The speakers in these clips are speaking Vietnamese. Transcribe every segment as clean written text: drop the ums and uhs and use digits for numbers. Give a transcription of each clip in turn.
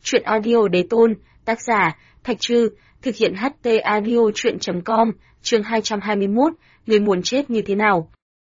Truyện audio đế tôn, tác giả, Thạch Trư, thực hiện HT audio truyện.com, chương 221, người muốn chết như thế nào?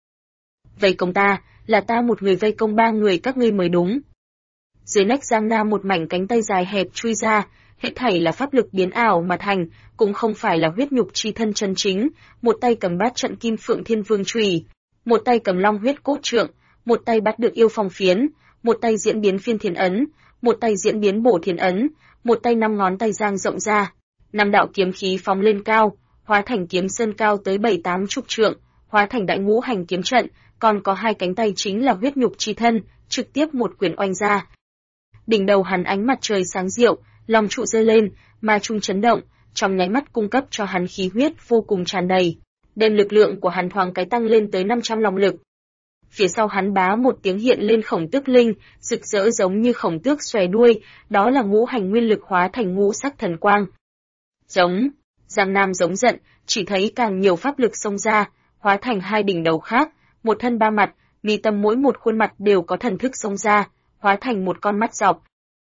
Vây công ta, là ta một người vây công ba người các ngươi mới đúng. Dưới nách Giang Nam một mảnh cánh tay dài hẹp chui ra, hết thảy là pháp lực biến ảo mà thành, cũng không phải là huyết nhục chi thân chân chính, một tay cầm bát trận Kim Phượng Thiên Vương chùy, một tay cầm long huyết cốt trượng, một tay bắt được yêu phong phiến, một tay diễn biến phiên thiên ấn, một tay diễn biến bổ thiên ấn, một tay 5 ngón tay giang rộng ra, 5 đạo kiếm khí phóng lên cao, hóa thành kiếm sơn cao tới 7-8 chục trượng, hóa thành đại ngũ hành kiếm trận, còn có 2 cánh tay chính là huyết nhục chi thân, trực tiếp một quyền oanh ra. Đỉnh đầu hắn ánh mặt trời sáng diệu, long trụ giơ lên, ma trung chấn động, trong nháy mắt cung cấp cho hắn khí huyết vô cùng tràn đầy, đem lực lượng của hắn thoáng cái tăng lên tới 500 long lực. Phía sau hắn bá một tiếng hiện lên khổng tước linh, rực rỡ giống như khổng tước xòe đuôi, đó là ngũ hành nguyên lực hóa thành ngũ sắc thần quang. Giống, Giang Nam giống giận, chỉ thấy càng nhiều pháp lực xông ra, hóa thành 2 đỉnh đầu khác, một thân 3 mặt, mi tâm mỗi một khuôn mặt đều có thần thức xông ra, hóa thành một con mắt dọc.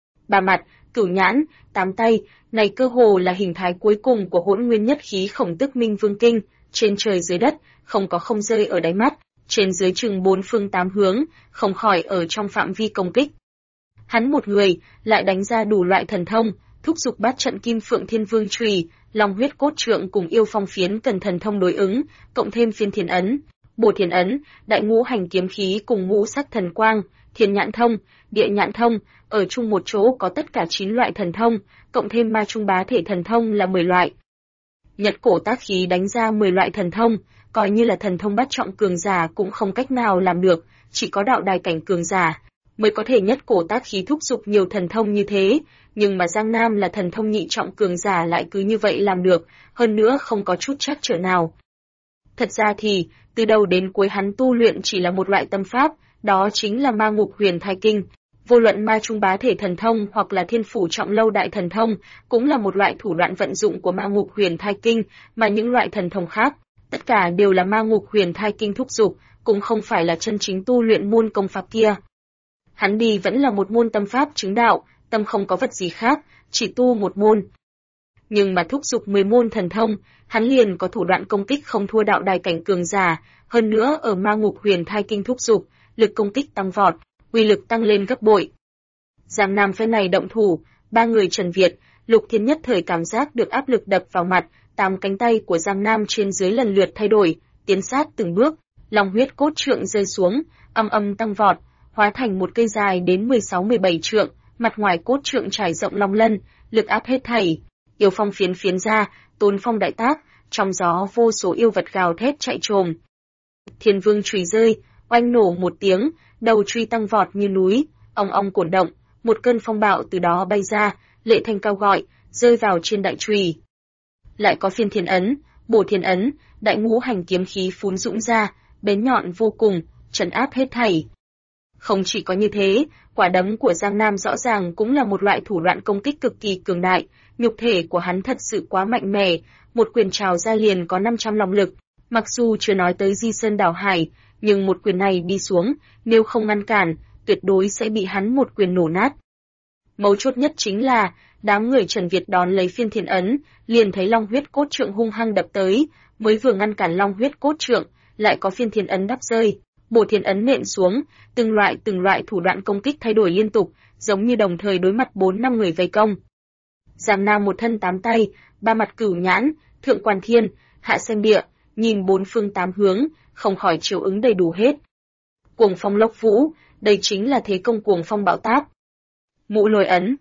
3 mặt, cửu nhãn, 8 tay, này cơ hồ là hình thái cuối cùng của hỗn nguyên nhất khí khổng tước minh vương kinh, trên trời dưới đất, không có không rơi ở đáy mắt, trên dưới chừng 4 phương 8 hướng, không khỏi ở trong phạm vi công kích. Hắn một người, lại đánh ra đủ loại thần thông, thúc giục bát trận Kim Phượng Thiên Vương chùy, long huyết cốt trượng cùng yêu phong phiến cần thần thông đối ứng, cộng thêm phiên thiên ấn, bổ thiên ấn, đại ngũ hành kiếm khí cùng ngũ sắc thần quang, thiên nhãn thông, địa nhãn thông, ở chung một chỗ có tất cả 9 loại thần thông, cộng thêm ma trung bá thể thần thông là 10 loại. Nhật cổ tác khí đánh ra 10 loại thần thông, coi như là thần thông bát trọng cường giả cũng không cách nào làm được, chỉ có đạo đài cảnh cường giả mới có thể nhất cổ tác khí thúc giục nhiều thần thông như thế, nhưng mà Giang Nam là thần thông nhị trọng cường giả lại cứ như vậy làm được, hơn nữa không có chút trắc trở nào. Thật ra thì, từ đầu đến cuối hắn tu luyện chỉ là một loại tâm pháp, đó chính là ma ngục huyền thai kinh. Vô luận ma trung bá thể thần thông hoặc là thiên phủ trọng lâu đại thần thông, cũng là một loại thủ đoạn vận dụng của ma ngục huyền thai kinh, mà những loại thần thông khác, tất cả đều là ma ngục huyền thai kinh thúc giục, cũng không phải là chân chính tu luyện môn công pháp kia. Hắn đi vẫn là một môn tâm pháp chứng đạo, tâm không có vật gì khác, chỉ tu một môn. Nhưng mà thúc giục 10 môn thần thông, hắn liền có thủ đoạn công kích không thua đạo đài cảnh cường giả, hơn nữa ở ma ngục huyền thai kinh thúc giục, lực công kích tăng vọt, uy lực tăng lên gấp bội. Giang Nam phen này động thủ, 3 người Trần Việt, Lục Thiên nhất thời cảm giác được áp lực đập vào mặt, 8 cánh tay của Giang Nam trên dưới lần lượt thay đổi, tiến sát từng bước, long huyết cốt trượng rơi xuống, âm âm tăng vọt, hóa thành một cây dài đến 16-17 trượng, mặt ngoài cốt trượng trải rộng long lân, lực áp hết thảy. Yêu phong phiến phiến ra, tôn phong đại tác, trong gió vô số yêu vật gào thét chạy trồm. Thiên Vương chùy rơi, oanh nổ một tiếng, đầu truy tăng vọt như núi, ong ong cuộn động, một cơn phong bạo từ đó bay ra, lệ thanh cao gọi, rơi vào trên đại chùy. Lại có phiên thiên ấn, bổ thiên ấn, đại ngũ hành kiếm khí phún dũng ra, bén nhọn vô cùng, trấn áp hết thảy. Không chỉ có như thế, quả đấm của Giang Nam rõ ràng cũng là một loại thủ đoạn công kích cực kỳ cường đại, nhục thể của hắn thật sự quá mạnh mẽ, một quyền trào ra liền có 500 long lực, mặc dù chưa nói tới di sơn đảo hải, nhưng một quyền này đi xuống, nếu không ngăn cản, tuyệt đối sẽ bị hắn một quyền nổ nát. Mấu chốt nhất chính là, đám người Trần Việt đón lấy phiên thiên ấn, liền thấy long huyết cốt trượng hung hăng đập tới, mới vừa ngăn cản long huyết cốt trượng, lại có phiên thiên ấn đắp rơi, bổ thiên ấn nện xuống, từng loại thủ đoạn công kích thay đổi liên tục, giống như đồng thời đối mặt 4-5 người vây công. Giang Nam một thân 8 tay, 3 mặt cửu nhãn, thượng quan thiên, hạ xem địa, nhìn 4 phương 8 hướng, không khỏi chiếu ứng đầy đủ hết. Cuồng phong lốc vũ, đây chính là thế công cuồng phong bão táp. Ngũ lôi ấn,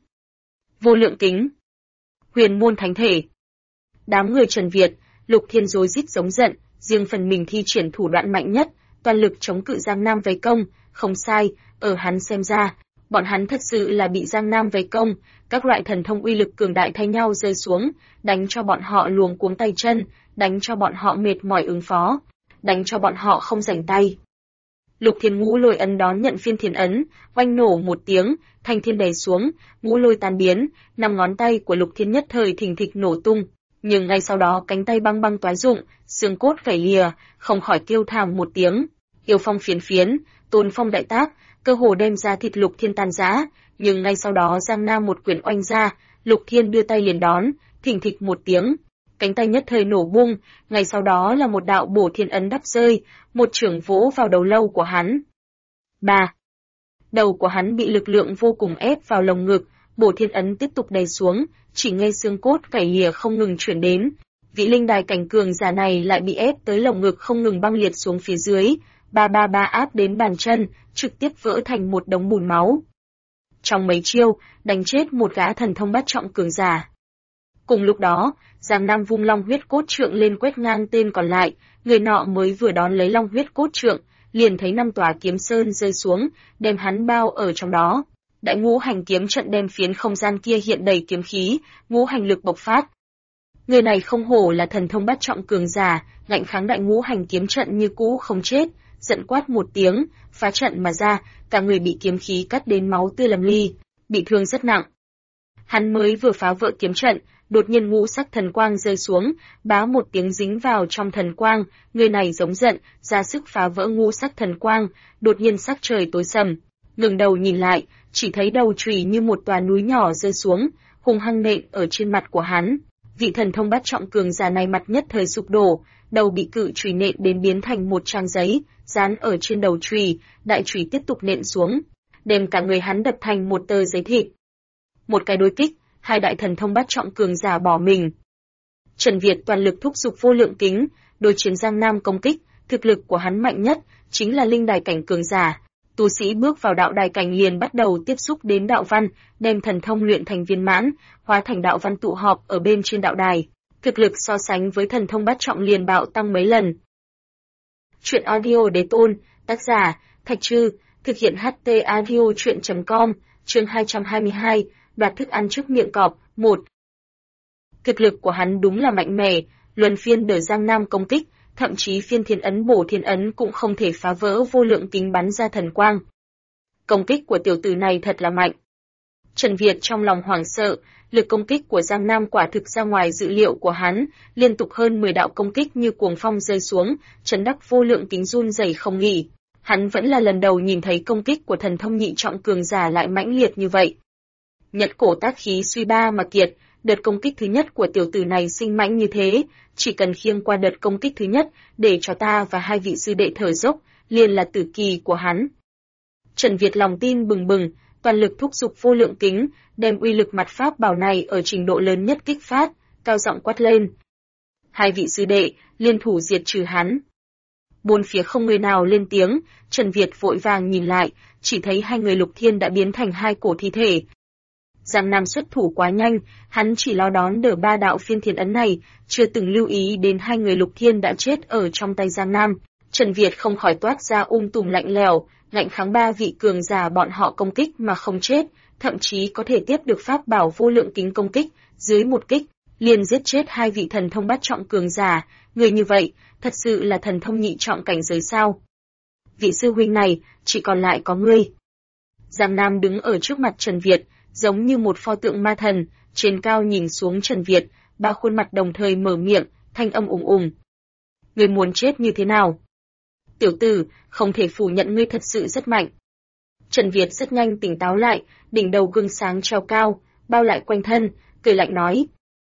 vô lượng kính, huyền môn thánh thể. Đám người Trần Việt, Lục Thiên rối rít giống giận, riêng phần mình thi triển thủ đoạn mạnh nhất, toàn lực chống cự Giang Nam vây công, không sai, ở hắn xem ra, bọn hắn thật sự là bị Giang Nam vây công, các loại thần thông uy lực cường đại thay nhau rơi xuống, đánh cho bọn họ luống cuống tay chân, đánh cho bọn họ mệt mỏi ứng phó, đánh cho bọn họ không rảnh tay. Lục Thiên ngũ lôi ấn đón nhận phiên thiên ấn, oanh nổ một tiếng, thanh thiên đè xuống, ngũ lôi tan biến, 5 ngón tay của Lục Thiên nhất thời thình thịch nổ tung, nhưng ngay sau đó cánh tay băng băng toái rụng, xương cốt gãy lìa, không khỏi kêu thảm một tiếng. Yêu phong phiến phiến, tôn phong đại tác, cơ hồ đem ra thịt Lục Thiên tan rã, Nhưng ngay sau đó Giang Nam một quyền oanh ra, Lục Thiên đưa tay liền đón, thình thịch một tiếng, cánh tay nhất thời nổ bung, ngay sau đó là một đạo bổ thiên ấn đắp rơi, một chưởng vỗ vào đầu lâu của hắn. Ba. Đầu của hắn bị lực lượng vô cùng ép vào lồng ngực, bổ thiên ấn tiếp tục đè xuống, chỉ nghe xương cốt cày lìa không ngừng chuyển đến. Vị linh đài cảnh cường giả này lại bị ép tới lồng ngực không ngừng băng liệt xuống phía dưới, ba áp đến bàn chân, trực tiếp vỡ thành một đống bùn máu. Trong mấy chiêu, đánh chết một gã thần thông bát trọng cường giả. Cùng lúc đó, Giang Nam vung long huyết cốt trượng lên quét ngang tên còn lại, người nọ mới vừa đón lấy long huyết cốt trượng, liền thấy 5 tòa kiếm sơn rơi xuống, đem hắn bao ở trong đó. Đại ngũ hành kiếm trận đem phiến không gian kia hiện đầy kiếm khí, ngũ hành lực bộc phát. Người này không hổ là thần thông bát trọng cường giả, ngạnh kháng đại ngũ hành kiếm trận như cũ không chết, giận quát một tiếng, phá trận mà ra, cả người bị kiếm khí cắt đến máu tươi lầm ly, bị thương rất nặng. Hắn mới vừa phá vỡ kiếm trận, đột nhiên ngũ sắc thần quang rơi xuống, bá một tiếng dính vào trong thần quang, người này giống giận, ra sức phá vỡ ngũ sắc thần quang, đột nhiên sắc trời tối sầm, ngẩng đầu nhìn lại, chỉ thấy đầu chùy như một tòa núi nhỏ rơi xuống, hung hăng nện ở trên mặt của hắn. Vị thần thông bát trọng cường giả này mặt nhất thời sụp đổ, đầu bị cự chùy nện đến biến thành một trang giấy, dán ở trên đầu chùy, đại chùy tiếp tục nện xuống, đem cả người hắn đập thành một tờ giấy thịt. Một cái đối kích, hai đại thần thông bát trọng cường giả bỏ mình. Trần Việt toàn lực thúc giục vô lượng kính, đối chiến Giang Nam công kích, thực lực của hắn mạnh nhất chính là linh đài cảnh cường giả. Tu sĩ bước vào đạo đài cảnh liền bắt đầu tiếp xúc đến đạo văn, đem thần thông luyện thành viên mãn, hóa thành đạo văn tụ họp ở bên trên đạo đài. Thực lực so sánh với thần thông bát trọng liền bạo tăng mấy lần. Truyện audio đế tôn, tác giả, Thạch Trư, thực hiện HT audio truyện.com, chương 222, đoạt thức ăn trước miệng cọp, 1. Thực lực của hắn đúng là mạnh mẽ, luân phiên đỡ Giang Nam công kích, thậm chí phiên thiên ấn bổ thiên ấn cũng không thể phá vỡ vô lượng kính bắn ra thần quang. Công kích của tiểu tử này thật là mạnh. Trần Việt trong lòng hoảng sợ, lực công kích của Giang Nam quả thực ra ngoài dự liệu của hắn, liên tục hơn 10 đạo công kích như cuồng phong rơi xuống, chấn đắc vô lượng kính run rẩy không nghỉ. Hắn vẫn là lần đầu nhìn thấy công kích của thần thông nhị trọng cường giả lại mãnh liệt như vậy. Nhật cổ tác khí suy ba mà kiệt, đợt công kích thứ nhất của tiểu tử này sinh mãnh như thế, chỉ cần khiêng qua đợt công kích thứ nhất, để cho ta và hai vị sư đệ thở dốc, liền là tử kỳ của hắn. Trần Việt lòng tin bừng bừng, toàn lực thúc giục vô lượng kính, đem uy lực mặt pháp bảo này ở trình độ lớn nhất kích phát, cao giọng quát lên. Hai vị sư đệ, liên thủ diệt trừ hắn. Bốn phía không người nào lên tiếng, Trần Việt vội vàng nhìn lại, chỉ thấy hai người Lục Thiên đã biến thành hai cổ thi thể. Giang Nam xuất thủ quá nhanh, hắn chỉ lo đón đỡ 3 đạo phiên thiên ấn này, chưa từng lưu ý đến hai người Lục Thiên đã chết ở trong tay Giang Nam. Trần Việt không khỏi toát ra tùm lạnh lẽo, ngạnh kháng 3 vị cường giả bọn họ công kích mà không chết, thậm chí có thể tiếp được pháp bảo vô lượng kính công kích, dưới một kích, liền giết chết hai vị thần thông bát trọng cường giả, người như vậy, thật sự là thần thông nhị trọng cảnh giới sao? Vị sư huynh này, chỉ còn lại có ngươi. Giang Nam đứng ở trước mặt Trần Việt, giống như một pho tượng ma thần, trên cao nhìn xuống Trần Việt, 3 khuôn mặt đồng thời mở miệng, thanh âm ùng ùng. Ngươi muốn chết như thế nào? Tiểu tử, không thể phủ nhận ngươi thật sự rất mạnh. Trần Việt rất nhanh tỉnh táo lại, đỉnh đầu gương sáng treo cao, bao lại quanh thân, cười lạnh nói.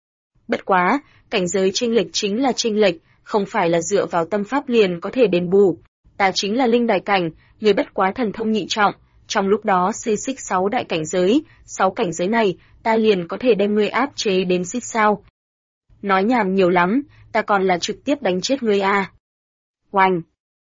Bất quá, cảnh giới chênh lệch chính là chênh lệch, không phải là dựa vào tâm pháp liền có thể đền bù. Ta chính là linh đài cảnh, người bất quá thần thông nhị trọng, trong lúc đó xê xích 6 đại cảnh giới, 6 cảnh giới này, ta liền có thể đem ngươi áp chế đến xích sao. Nói nhảm nhiều lắm, ta còn là trực tiếp đánh chết ngươi à. Oanh!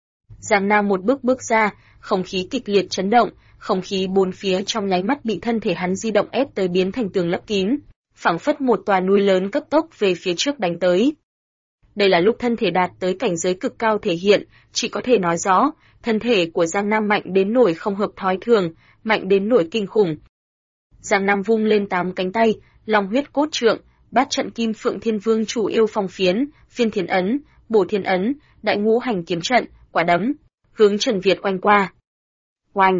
Giang Nam một bước ra, không khí kịch liệt chấn động, không khí bốn phía trong nháy mắt bị thân thể hắn di động ép tới biến thành tường lấp kín, phảng phất một tòa núi lớn cấp tốc về phía trước đánh tới. Đây là lúc thân thể đạt tới cảnh giới cực cao thể hiện, chỉ có thể nói rõ, thân thể của Giang Nam mạnh đến nỗi không hợp thói thường, mạnh đến nỗi kinh khủng. Giang Nam vung lên 8 cánh tay, long huyết cốt trượng, bát trận kim phượng thiên vương chủ yêu phong phiến, phiên thiên ấn, bổ thiên ấn, đại ngũ hành kiếm trận, quả đấm, hướng Trần Việt oanh qua. Oanh!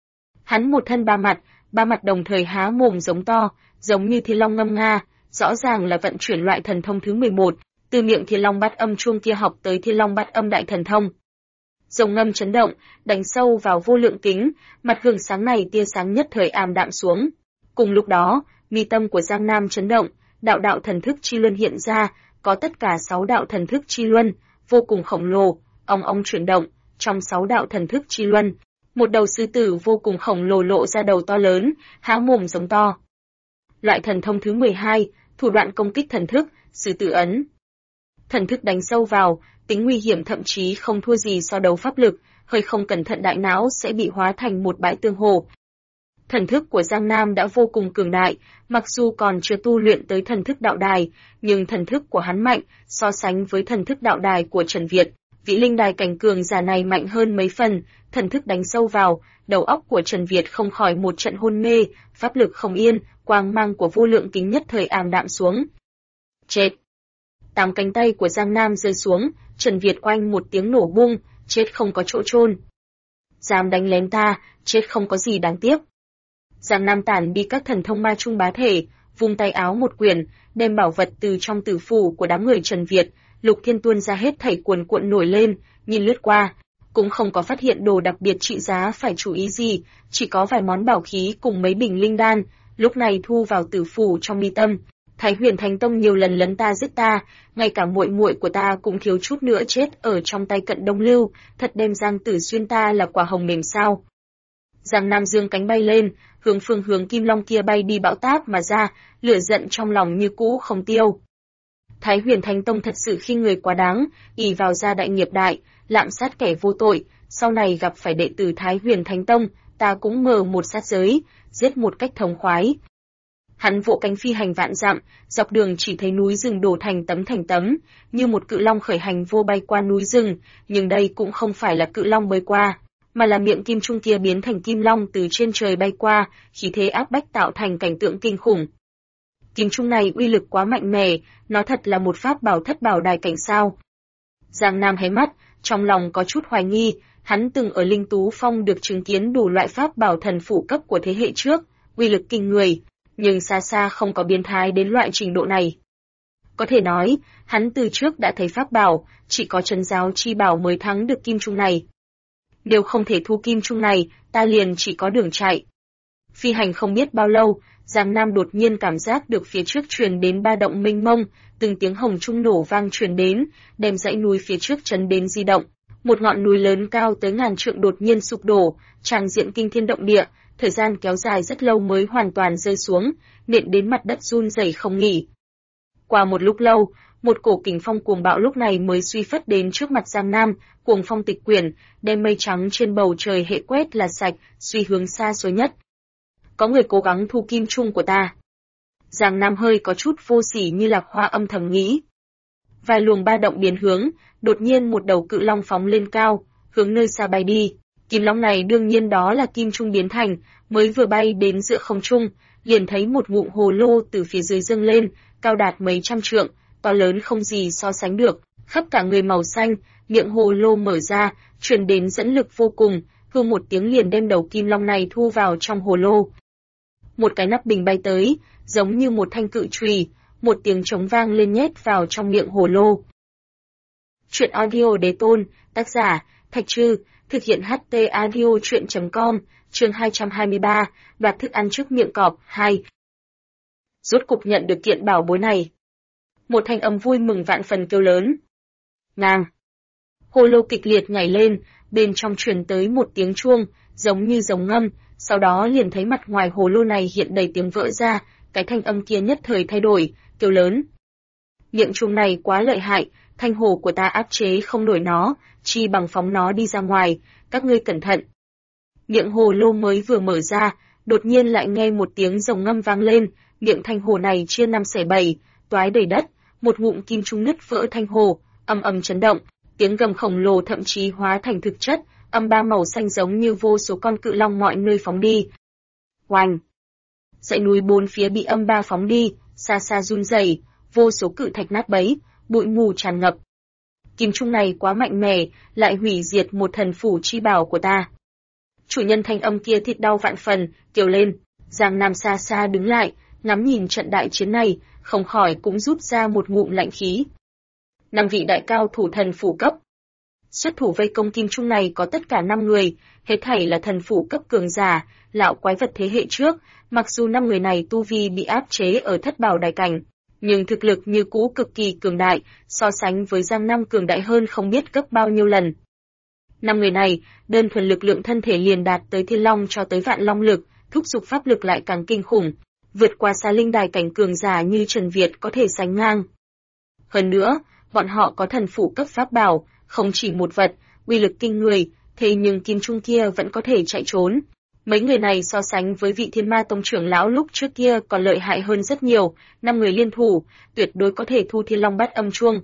Hắn một thân ba mặt đồng thời há mồm giống to, giống như thiên long ngâm nga, rõ ràng là vận chuyển loại thần thông thứ 11, từ miệng thiên long bát âm chuông kia học tới thiên long bát âm đại thần thông. Rồng ngâm chấn động, đánh sâu vào vô lượng kính, mặt gương sáng này tia sáng nhất thời ảm đạm xuống. Cùng lúc đó, mi tâm của Giang Nam chấn động, đạo đạo thần thức chi luân hiện ra, có tất cả 6 đạo thần thức chi luân, vô cùng khổng lồ, ong ong chuyển động, trong 6 đạo thần thức chi luân, một đầu sư tử vô cùng khổng lồ lộ ra đầu to lớn, há mồm giống to. Loại thần thông thứ 12, thủ đoạn công kích thần thức, sư tử ấn. Thần thức đánh sâu vào, tính nguy hiểm thậm chí không thua gì so đấu pháp lực, hơi không cẩn thận đại não sẽ bị hóa thành một bãi tương hồ. Thần thức của Giang Nam đã vô cùng cường đại, mặc dù còn chưa tu luyện tới thần thức đạo đài, nhưng thần thức của hắn mạnh, so sánh với thần thức đạo đài của Trần Việt, vị linh đài cảnh cường giả này mạnh hơn mấy phần, thần thức đánh sâu vào, đầu óc của Trần Việt không khỏi một trận hôn mê, pháp lực không yên, quang mang của vô lượng kính nhất thời ảm đạm xuống. Chết! 8 cánh tay của Giang Nam rơi xuống, Trần Việt oanh một tiếng nổ bung, chết không có chỗ chôn. Dám đánh lén ta, chết không có gì đáng tiếc. Giang Nam tản đi các thần thông ma trung bá thể, vung tay áo một quyển, đem bảo vật từ trong tử phủ của đám người Trần Việt, Lục Thiên tuôn ra hết thảy cuồn cuộn nổi lên, nhìn lướt qua, cũng không có phát hiện đồ đặc biệt trị giá phải chú ý gì, chỉ có vài món bảo khí cùng mấy bình linh đan, lúc này thu vào tử phủ trong mi tâm. Thái Huyền Thánh Tông nhiều lần lấn ta giết ta, ngay cả muội muội của ta cũng thiếu chút nữa chết ở trong tay Cận Đông Lưu, thật đem Giang Tử Xuyên ta là quả hồng mềm sao. Giang Nam dương cánh bay lên, hướng phương hướng Kim Long kia bay đi bão táp mà ra, lửa giận trong lòng như cũ không tiêu. Thái Huyền Thánh Tông thật sự khi người quá đáng, ỷ vào gia đại nghiệp đại, lạm sát kẻ vô tội, sau này gặp phải đệ tử Thái Huyền Thánh Tông, ta cũng mở một sát giới, giết một cách thống khoái. Hắn vỗ cánh phi hành vạn dặm, dọc đường chỉ thấy núi rừng đổ thành tấm, như một cự long khởi hành vô bay qua núi rừng, nhưng đây cũng không phải là cự long bơi qua, mà là miệng kim trung kia biến thành kim long từ trên trời bay qua, khí thế áp bách tạo thành cảnh tượng kinh khủng. Kim trung này uy lực quá mạnh mẽ, nó thật là một pháp bảo thất bảo đài cảnh sao. Giang Nam hé mắt, trong lòng có chút hoài nghi, hắn từng ở Linh Tú Phong được chứng kiến đủ loại pháp bảo thần phụ cấp của thế hệ trước, uy lực kinh người, nhưng xa xa không có biến thái đến loại trình độ này. Có thể nói, hắn từ trước đã thấy pháp bảo, chỉ có Trấn Giáo chi bảo mới thắng được kim trung này. Nếu không thể thu kim trung này, ta liền chỉ có đường chạy. Phi hành không biết bao lâu, Giang Nam đột nhiên cảm giác được phía trước truyền đến ba động mênh mông, từng tiếng hồng trung nổ vang truyền đến, đem dãy núi phía trước chấn đến di động. Một ngọn núi lớn cao tới ngàn trượng đột nhiên sụp đổ, tràng diện kinh thiên động địa, thời gian kéo dài rất lâu mới hoàn toàn rơi xuống, nện đến mặt đất run rẩy không nghỉ. Qua một lúc lâu, một cổ kình phong cuồng bạo lúc này mới suy phất đến trước mặt Giang Nam, cuồng phong tịch quyển, đem mây trắng trên bầu trời hệ quét là sạch, suy hướng xa xôi nhất. Có người cố gắng thu kim trung của ta. Giang Nam hơi có chút vô sỉ như Lạc Hoa âm thầm nghĩ. Vài luồng ba động biến hướng, đột nhiên một đầu cự long phóng lên cao, hướng nơi xa bay đi. Kim long này đương nhiên đó là kim trung biến thành, mới vừa bay đến giữa không trung, liền thấy một ngụm hồ lô từ phía dưới dâng lên, cao đạt mấy trăm trượng, to lớn không gì so sánh được, khắp cả người màu xanh, miệng hồ lô mở ra, truyền đến dẫn lực vô cùng, hư một tiếng liền đem đầu kim long này thu vào trong hồ lô. Một cái nắp bình bay tới, giống như một thanh cự chùy, một tiếng trống vang lên nhét vào trong miệng hồ lô. Truyện audio đế tôn, tác giả, Thạch Trư, thực hiện HT audio truyện.com, chương 223, đoạt thức ăn trước miệng cọp, 2. Rốt cục nhận được kiện bảo bối này. Một thanh âm vui mừng vạn phần kêu lớn. Ngang. Hồ lô kịch liệt nhảy lên, bên trong truyền tới một tiếng chuông, giống như rồng ngâm, sau đó liền thấy mặt ngoài hồ lô này hiện đầy tiếng vỡ ra, cái thanh âm kia nhất thời thay đổi, kêu lớn. Miệng chuông này quá lợi hại, thanh hồ của ta áp chế không nổi nó, chi bằng phóng nó đi ra ngoài, các ngươi cẩn thận. Miệng hồ lô mới vừa mở ra, đột nhiên lại nghe một tiếng rồng ngâm vang lên, miệng thanh hồ này chia 5 xẻ 7, toái đầy đất, một ngụm kim trung nứt vỡ thanh hồ, ầm ầm chấn động, tiếng gầm khổng lồ thậm chí hóa thành thực chất, âm ba màu xanh giống như vô số con cự long mọi nơi phóng đi. Oanh! Dãy núi bốn phía bị âm ba phóng đi, xa xa run rẩy, vô số cự thạch nát bấy, bụi mù tràn ngập. Kim trung này quá mạnh mẽ, lại hủy diệt một thần phủ chi bảo của ta. Chủ nhân thanh âm kia thịt đau vạn phần, kêu lên. Giang Nam xa xa đứng lại, ngắm nhìn trận đại chiến này, không khỏi cũng rút ra một ngụm lạnh khí. 5 vị đại cao thủ thần phủ cấp. Xuất thủ vây công kim trung này có tất cả 5 người, hết thảy là thần phủ cấp cường giả, lão quái vật thế hệ trước, mặc dù 5 người này tu vi bị áp chế ở thất bảo đài cảnh, nhưng thực lực như cũ cực kỳ cường đại, so sánh với Giang Nam cường đại hơn không biết gấp bao nhiêu lần. 5 người này, đơn thuần lực lượng thân thể liền đạt tới thiên long cho tới vạn long lực, thúc giục pháp lực lại càng kinh khủng, vượt qua xa linh đài cảnh cường giả như Trần Việt có thể sánh ngang. Hơn nữa, bọn họ có thần phủ cấp pháp bảo, không chỉ một vật, uy lực kinh người, thế nhưng kim trung kia vẫn có thể chạy trốn. Mấy người này so sánh với vị Thiên Ma Tông trưởng lão lúc trước kia còn lợi hại hơn rất nhiều, 5 người liên thủ, tuyệt đối có thể thu Thiên Long Bát Âm Chuông.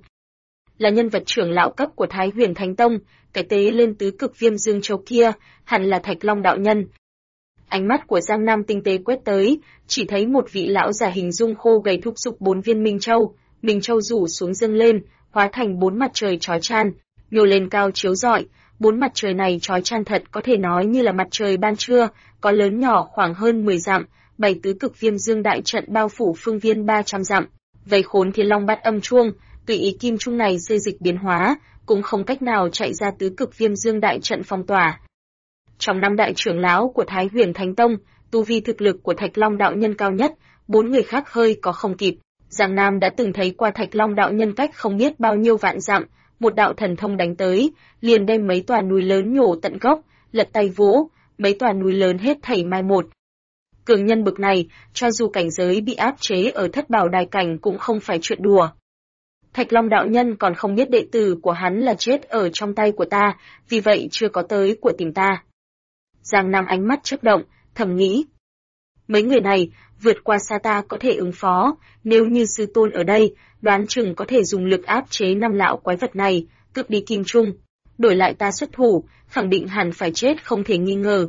Là nhân vật trưởng lão cấp của Thái Huyền Thánh Tông, cái tế lên tứ cực Viêm Dương Châu kia, hẳn là Thạch Long đạo nhân. Ánh mắt của Giang Nam tinh tế quét tới, chỉ thấy một vị lão giả hình dung khô gầy thúc giục 4 viên Minh Châu rủ xuống dâng lên, hóa thành 4 mặt trời chói chan, nhô lên cao chiếu rọi. 4 mặt trời này chói chan thật có thể nói như là mặt trời ban trưa, có lớn nhỏ khoảng hơn 10 dặm, 7 tứ cực Viêm Dương đại trận bao phủ phương viên 300 dặm, vây khốn Thiên Long Bát Âm Chuông, tùy ý kim trung này xê dịch biến hóa, cũng không cách nào chạy ra tứ cực Viêm Dương đại trận phong tỏa. Trong 5 đại trưởng lão của Thái Huyền Thánh Tông, tu vi thực lực của Thạch Long đạo nhân cao nhất, 4 người khác hơi có không kịp. Giang Nam đã từng thấy qua Thạch Long đạo nhân cách không biết bao nhiêu vạn dặm, một đạo thần thông đánh tới, liền đem mấy tòa núi lớn nhổ tận gốc, lật tay vỗ, mấy tòa núi lớn hết thảy mai một. Cường nhân bực này, cho dù cảnh giới bị áp chế ở thất bảo đài cảnh cũng không phải chuyện đùa. Thạch Long đạo nhân còn không biết đệ tử của hắn là chết ở trong tay của ta, vì vậy chưa có tới của tìm ta. Giang Nam ánh mắt chớp động, thầm nghĩ. Mấy người này, vượt qua xa ta có thể ứng phó, nếu như sư tôn ở đây, đoán chừng có thể dùng lực áp chế 5 lão quái vật này, cướp đi kim trung. Đổi lại ta xuất thủ, khẳng định hẳn phải chết không thể nghi ngờ.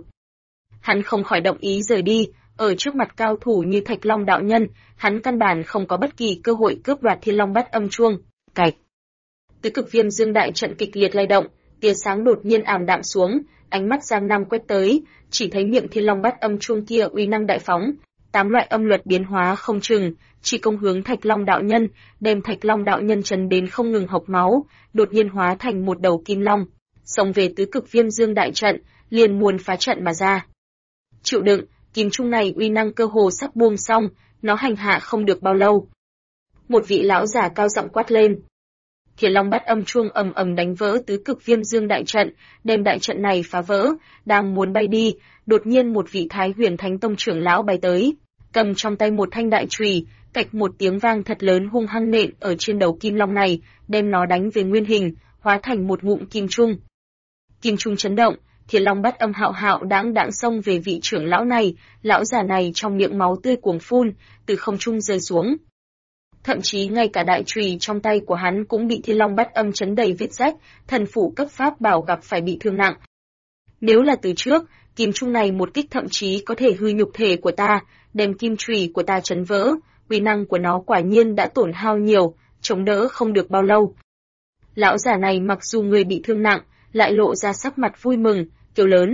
Hắn không khỏi động ý rời đi, ở trước mặt cao thủ như Thạch Long đạo nhân, hắn căn bản không có bất kỳ cơ hội cướp đoạt Thiên Long Bát Âm Chuông. Cạch. Tứ cực Viêm Dương đại trận kịch liệt lay động, tia sáng đột nhiên ảm đạm xuống, ánh mắt Giang Nam quét tới, chỉ thấy miệng Thiên Long Bát Âm Chuông kia uy năng đại phóng, 8 loại âm luật biến hóa không chừng, chỉ công hướng Thạch Long đạo nhân, đem Thạch Long đạo nhân chấn đến không ngừng hộc máu, đột nhiên hóa thành một đầu kim long, xông về tứ cực Viêm Dương đại trận, liền muốn phá trận mà ra. Chịu đựng, kim trung này uy năng cơ hồ sắp buông xong, nó hành hạ không được bao lâu. Một vị lão giả cao giọng quát lên. Thiên Long Bát Âm Chuông ầm ầm đánh vỡ tứ cực Viêm Dương đại trận, đem đại trận này phá vỡ, đang muốn bay đi, đột nhiên một vị Thái Huyền Thánh Tông trưởng lão bay tới, cầm trong tay một thanh đại chùy, cạch một tiếng vang thật lớn hung hăng nện ở trên đầu kim long này, đem nó đánh về nguyên hình, hóa thành một ngụm kim trung. Kim trung chấn động, Thiên Long Bát Âm hạo hạo đãng xông về vị trưởng lão này, lão già này trong miệng máu tươi cuồng phun, từ không trung rơi xuống. Thậm chí ngay cả đại chùy trong tay của hắn cũng bị Thiên Long Bát Âm chấn đầy vết rách, thần phủ cấp pháp bảo gặp phải bị thương nặng. Nếu là từ trước, kim trung này một kích thậm chí có thể hư nhục thể của ta, đem kim chùy của ta chấn vỡ, uy năng của nó quả nhiên đã tổn hao nhiều, chống đỡ không được bao lâu. Lão già này mặc dù người bị thương nặng, lại lộ ra sắc mặt vui mừng, kêu lớn.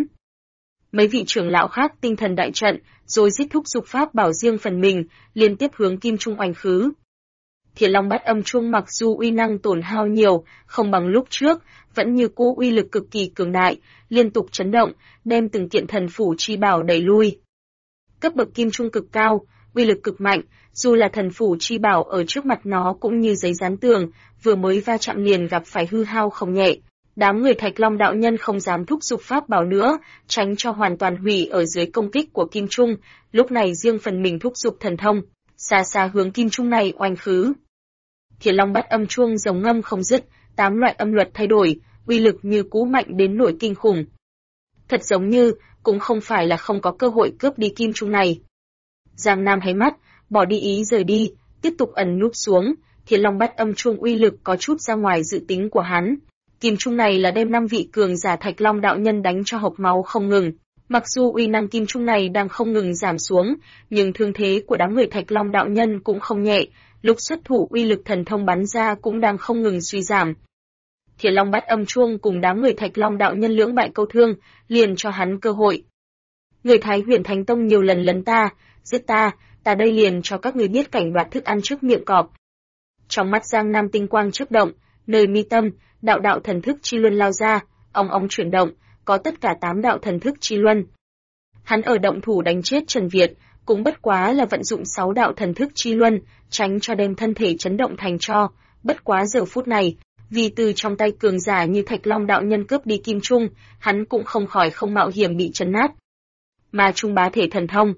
Mấy vị trưởng lão khác tinh thần đại trận, rồi giết thúc giục pháp bảo riêng phần mình, liên tiếp hướng kim trung oanh khứ. Thiên Long Bát Âm Chuông mặc dù uy năng tổn hao nhiều, không bằng lúc trước, vẫn như cũ uy lực cực kỳ cường đại, liên tục chấn động, đem từng kiện thần phủ chi bảo đẩy lui. Cấp bậc kim trung cực cao, uy lực cực mạnh, dù là thần phủ chi bảo ở trước mặt nó cũng như giấy dán tường, vừa mới va chạm liền gặp phải hư hao không nhẹ. Đám người Thạch Long đạo nhân không dám thúc giục pháp bảo nữa, tránh cho hoàn toàn hủy ở dưới công kích của kim trung, lúc này riêng phần mình thúc giục thần thông, xa xa hướng kim trung này oanh khứ. Thiên Long Bát Âm Chuông rống ngâm không dứt, 8 loại âm luật thay đổi, uy lực như cũ mạnh đến nỗi kinh khủng. Thật giống như, cũng không phải là không có cơ hội cướp đi kim trung này. Giang Nam hé mắt, bỏ đi ý rời đi, tiếp tục ẩn núp xuống, Thiên Long Bát Âm Chuông uy lực có chút ra ngoài dự tính của hắn. Kim trung này là đem 5 vị cường giả Thạch Long đạo nhân đánh cho hộc máu không ngừng. Mặc dù uy năng kim trung này đang không ngừng giảm xuống, nhưng thương thế của đám người Thạch Long đạo nhân cũng không nhẹ, lúc xuất thủ uy lực thần thông bắn ra cũng đang không ngừng suy giảm. Thiên Long Bát Âm Chuông cùng đám người Thạch Long đạo nhân lưỡng bại câu thương, liền cho hắn cơ hội. Người Thái Huyền Thánh Tông nhiều lần lấn ta, giết ta đây liền cho các người biết cảnh đoạt thức ăn trước miệng cọp. Trong mắt Giang Nam tinh quang chớp động, nơi mi tâm, đạo đạo thần thức chi luân lao ra, ong ong chuyển động, có tất cả 8 đạo thần thức chi luân. Hắn ở động thủ đánh chết Trần Việt, cũng bất quá là vận dụng 6 đạo thần thức chi luân, tránh cho đem thân thể chấn động thành tro, bất quá giờ phút này, vì từ trong tay cường giả như Thạch Long đạo nhân cướp đi kim trung, hắn cũng không khỏi không mạo hiểm bị chấn nát. Ma Trung bá thể thần thông.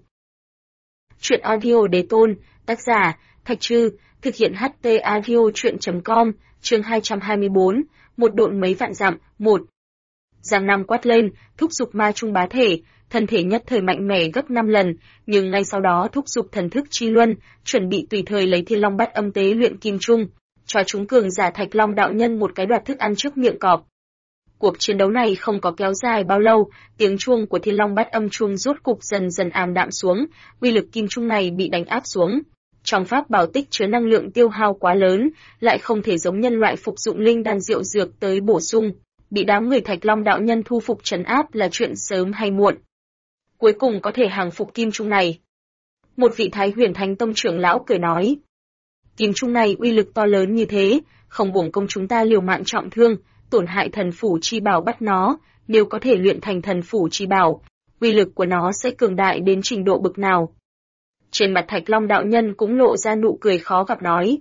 Truyện audio đế tôn, tác giả, Thạch Trư, thực hiện HT audio truyện.com, chương 224, một độn mấy vạn dặm, 1. Giang Nam quát lên, thúc giục ma trung bá thể, thân thể nhất thời mạnh mẽ gấp 5 lần, nhưng ngay sau đó thúc giục thần thức chi luân, chuẩn bị tùy thời lấy Thiên Long Bát Âm tế luyện kim trung, cho chúng cường giả Thạch Long đạo nhân một cái đoạt thức ăn trước miệng cọp. Cuộc chiến đấu này không có kéo dài bao lâu, tiếng chuông của Thiên Long Bát Âm chuông rốt cục dần dần ảm đạm xuống, uy lực kim trung này bị đánh áp xuống. Trong pháp bảo tích chứa năng lượng tiêu hao quá lớn, lại không thể giống nhân loại phục dụng linh đan rượu dược tới bổ sung, bị đám người Thạch Long đạo nhân thu phục trấn áp là chuyện sớm hay muộn. Cuối cùng có thể hàng phục kim trung này. Một vị Thái Huyền Thánh Tông trưởng lão cười nói, kim trung này uy lực to lớn như thế, không uổng công chúng ta liều mạng trọng thương, tổn hại thần phủ chi bảo bắt nó, nếu có thể luyện thành thần phủ chi bảo, uy lực của nó sẽ cường đại đến trình độ bực nào. Trên mặt Thạch Long đạo nhân cũng lộ ra nụ cười khó gặp nói,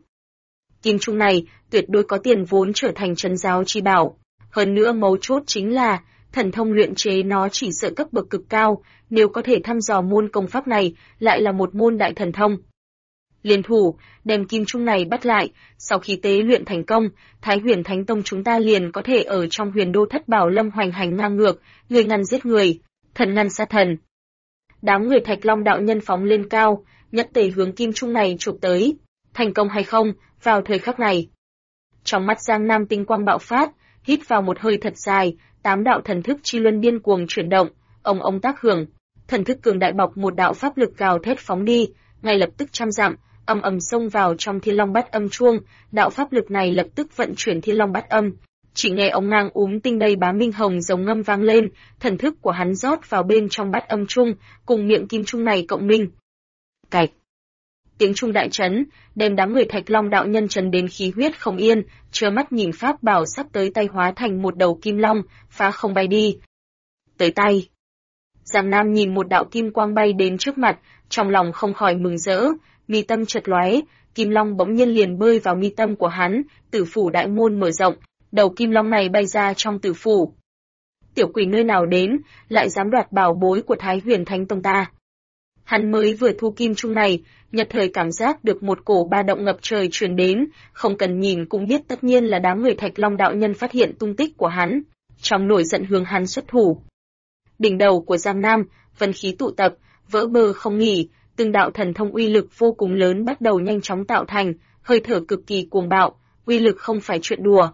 kim trung này tuyệt đối có tiền vốn trở thành trấn giáo chi bảo, hơn nữa mấu chốt chính là thần thông luyện chế nó chỉ sợ cấp bậc cực cao, nếu có thể thăm dò môn công pháp này, lại là một môn đại thần thông. Liên thủ, đem kim trung này bắt lại, sau khi tế luyện thành công, Thái Huyền Thánh Tông chúng ta liền có thể ở trong Huyền Đô Thất Bảo Lâm hoành hành ngang ngược, người ngăn giết người, thần ngăn sát thần. Đám người Thạch Long đạo nhân phóng lên cao, nhất tề hướng kim trung này chụp tới, thành công hay không, vào thời khắc này. Trong mắt Giang Nam tinh quang bạo phát, hít vào một hơi thật dài, 8 đạo thần thức chi luân điên cuồng chuyển động, ông tác hưởng, thần thức cường đại bọc một đạo pháp lực gào thét phóng đi, ngay lập tức trăm dặm, ầm xông vào trong Thiên Long Bát Âm chuông, đạo pháp lực này lập tức vận chuyển Thiên Long Bát Âm. Chỉ nghe ống ngang tinh đầy bá minh hồng giống ngâm vang lên, thần thức của hắn rót vào bên trong Bát Âm chuông, cùng miệng kim trung này cộng minh. Cạch. Tiếng trung đại chấn, đem đám người Thạch Long đạo nhân chấn đến khí huyết không yên, trơ mắt nhìn pháp bảo sắp tới tay hóa thành một đầu kim long, phá không bay đi. Tới tay. Giang Nam nhìn một đạo kim quang bay đến trước mặt, trong lòng không khỏi mừng rỡ, mi tâm chợt lóe, kim long bỗng nhiên liền bơi vào mi tâm của hắn, tử phủ đại môn mở rộng, đầu kim long này bay ra trong tử phủ. Tiểu quỷ nơi nào đến, lại dám đoạt bảo bối của Thái Huyền Thánh Tông ta. Hắn mới vừa thu kim trung này, nhất thời cảm giác được một cổ ba động ngập trời truyền đến, không cần nhìn cũng biết tất nhiên là đám người Thạch Long đạo nhân phát hiện tung tích của hắn, trong nổi giận hướng hắn xuất thủ. Đỉnh đầu của Giang Nam, vân khí tụ tập, vỡ bờ không nghỉ, từng đạo thần thông uy lực vô cùng lớn bắt đầu nhanh chóng tạo thành, hơi thở cực kỳ cuồng bạo, uy lực không phải chuyện đùa.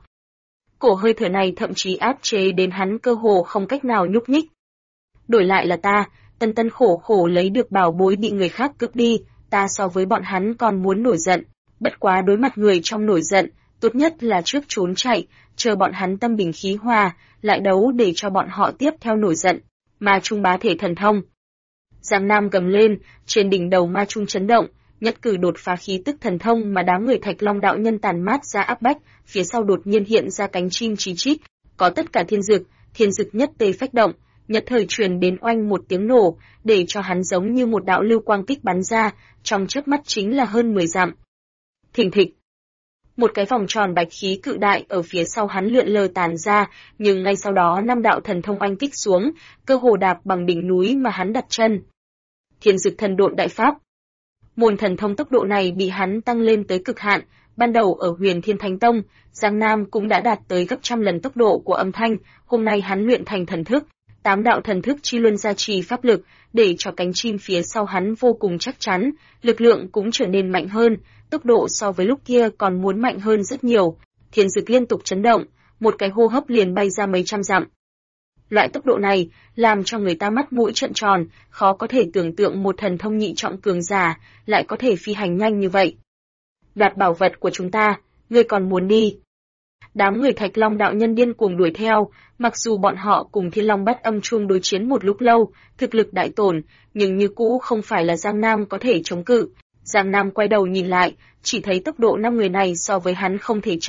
Cổ hơi thở này thậm chí áp chế đến hắn cơ hồ không cách nào nhúc nhích. Đổi lại là ta, tân khổ khổ lấy được bảo bối bị người khác cướp đi, ta so với bọn hắn còn muốn nổi giận, bất quá đối mặt người trong nổi giận, tốt nhất là trước trốn chạy, chờ bọn hắn tâm bình khí hòa, lại đấu để cho bọn họ tiếp theo nổi giận. Ma trung bá thể thần thông. Giang Nam gầm lên, trên đỉnh đầu ma trung chấn động, nhất cử đột phá khí tức thần thông mà đám người Thạch Long đạo nhân tàn mát ra áp bách, phía sau đột nhiên hiện ra cánh chim chí chít, có tất cả thiên dực nhất tề phách động, nhất thời truyền đến oanh một tiếng nổ, để cho hắn giống như một đạo lưu quang kích bắn ra, trong chớp mắt chính là hơn 10 dặm. Thình thịch. Một cái vòng tròn bạch khí cự đại ở phía sau hắn lượn lờ tàn ra, nhưng ngay sau đó 5 đạo thần thông oanh kích xuống, cơ hồ đạp bằng đỉnh núi mà hắn đặt chân. Thiên dực thần độn đại pháp. Môn thần thông tốc độ này bị hắn tăng lên tới cực hạn, ban đầu ở Huyền Thiên Thánh Tông, Giang Nam cũng đã đạt tới gấp trăm lần tốc độ của âm thanh, hôm nay hắn luyện thành thần thức, 8 đạo thần thức chi luân gia trì pháp lực, để cho cánh chim phía sau hắn vô cùng chắc chắn, lực lượng cũng trở nên mạnh hơn, tốc độ so với lúc kia còn muốn mạnh hơn rất nhiều. Thiên dực liên tục chấn động, một cái hô hấp liền bay ra mấy trăm dặm. Loại tốc độ này làm cho người ta mắt mũi trợn tròn, khó có thể tưởng tượng một thần thông nhị trọng cường giả lại có thể phi hành nhanh như vậy. Đoạt bảo vật của chúng ta, ngươi còn muốn đi? Đám người Thạch Long đạo nhân điên cuồng đuổi theo, mặc dù bọn họ cùng Thiên Long Bát Âm chuông đối chiến một lúc lâu, thực lực đại tổn, nhưng như cũ không phải là Giang Nam có thể chống cự. Giang Nam quay đầu nhìn lại, chỉ thấy tốc độ 5 người này so với hắn không thể chậm,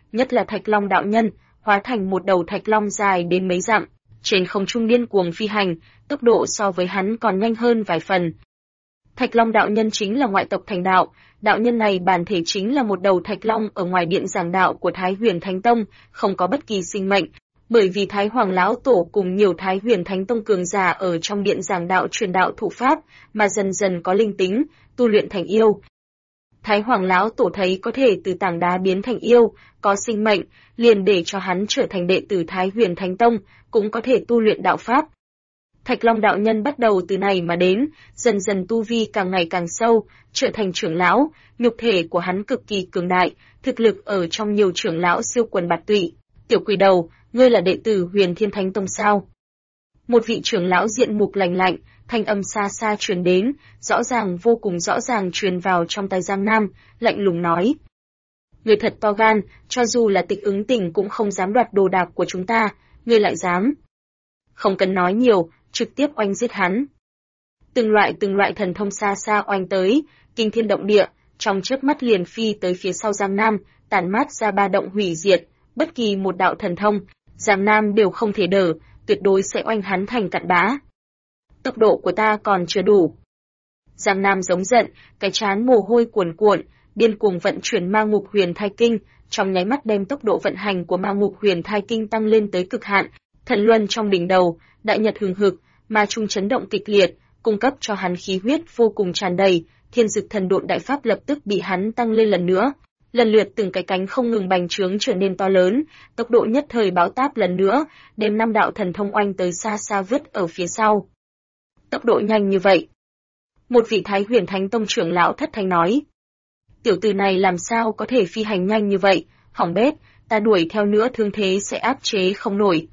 nhất là Thạch Long đạo nhân, hóa thành một đầu thạch long dài đến mấy dặm, trên không trung điên cuồng phi hành, tốc độ so với hắn còn nhanh hơn vài phần. Thạch Long đạo nhân chính là ngoại tộc thành đạo, đạo nhân này bản thể chính là một đầu thạch long ở ngoài điện giảng đạo của Thái Huyền Thánh Tông, không có bất kỳ sinh mệnh, bởi vì Thái Hoàng lão tổ cùng nhiều Thái Huyền Thánh Tông cường giả ở trong điện giảng đạo truyền đạo thủ pháp, mà dần dần có linh tính, tu luyện thành yêu. Thái Hoàng lão tổ thấy có thể từ tảng đá biến thành yêu, có sinh mệnh, liền để cho hắn trở thành đệ tử Thái Huyền Thánh Tông, cũng có thể tu luyện đạo pháp. Thạch Long đạo nhân bắt đầu từ này mà đến, dần dần tu vi càng ngày càng sâu, trở thành trưởng lão, nhục thể của hắn cực kỳ cường đại, thực lực ở trong nhiều trưởng lão siêu quần bạt tụy. Tiểu quỷ đầu, ngươi là đệ tử Huyền Thiên Thánh Tông sao? Một vị trưởng lão diện mục lạnh lạnh, thanh âm xa xa truyền đến, rõ ràng vô cùng rõ ràng truyền vào trong tai Giang Nam, lạnh lùng nói. Ngươi thật to gan, cho dù là Tịch Ứng Tình cũng không dám đoạt đồ đạc của chúng ta, ngươi lại dám. Không cần nói nhiều, trực tiếp oanh giết hắn. Từng loại thần thông xa xa oanh tới, kinh thiên động địa, trong chớp mắt liền phi tới phía sau Giang Nam, tản mát ra ba động hủy diệt, bất kỳ một đạo thần thông, Giang Nam đều không thể đỡ, tuyệt đối sẽ oanh hắn thành cặn bã. Tốc độ của ta còn chưa đủ. Giang Nam giống giận, cái trán mồ hôi cuồn cuộn, điên cuồng vận chuyển Ma Ngục Huyền Thai Kinh, trong nháy mắt đem tốc độ vận hành của Ma Ngục Huyền Thai Kinh tăng lên tới cực hạn, thần luân trong đỉnh đầu, đại nhật hừng hực, ma trung chấn động kịch liệt, cung cấp cho hắn khí huyết vô cùng tràn đầy, Thiên Dực Thần Độn đại pháp lập tức bị hắn tăng lên lần nữa. Lần lượt từng cái cánh không ngừng bành trướng trở nên to lớn, tốc độ nhất thời bão táp lần nữa, đem 5 đạo thần thông oanh tới xa xa vứt ở phía sau. Tốc độ nhanh như vậy. Một vị Thái Huyền Thánh Tông trưởng lão thất thanh nói. Tiểu tử này làm sao có thể phi hành nhanh như vậy, hỏng bét, ta đuổi theo nữa thương thế sẽ áp chế không nổi.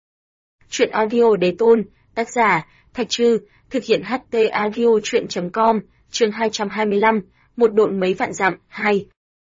Chuyện audio đế tôn, tác giả, Thạch Trư, thực hiện HT audio chuyện.com, chương 225, một độn mấy vạn dặm, 2.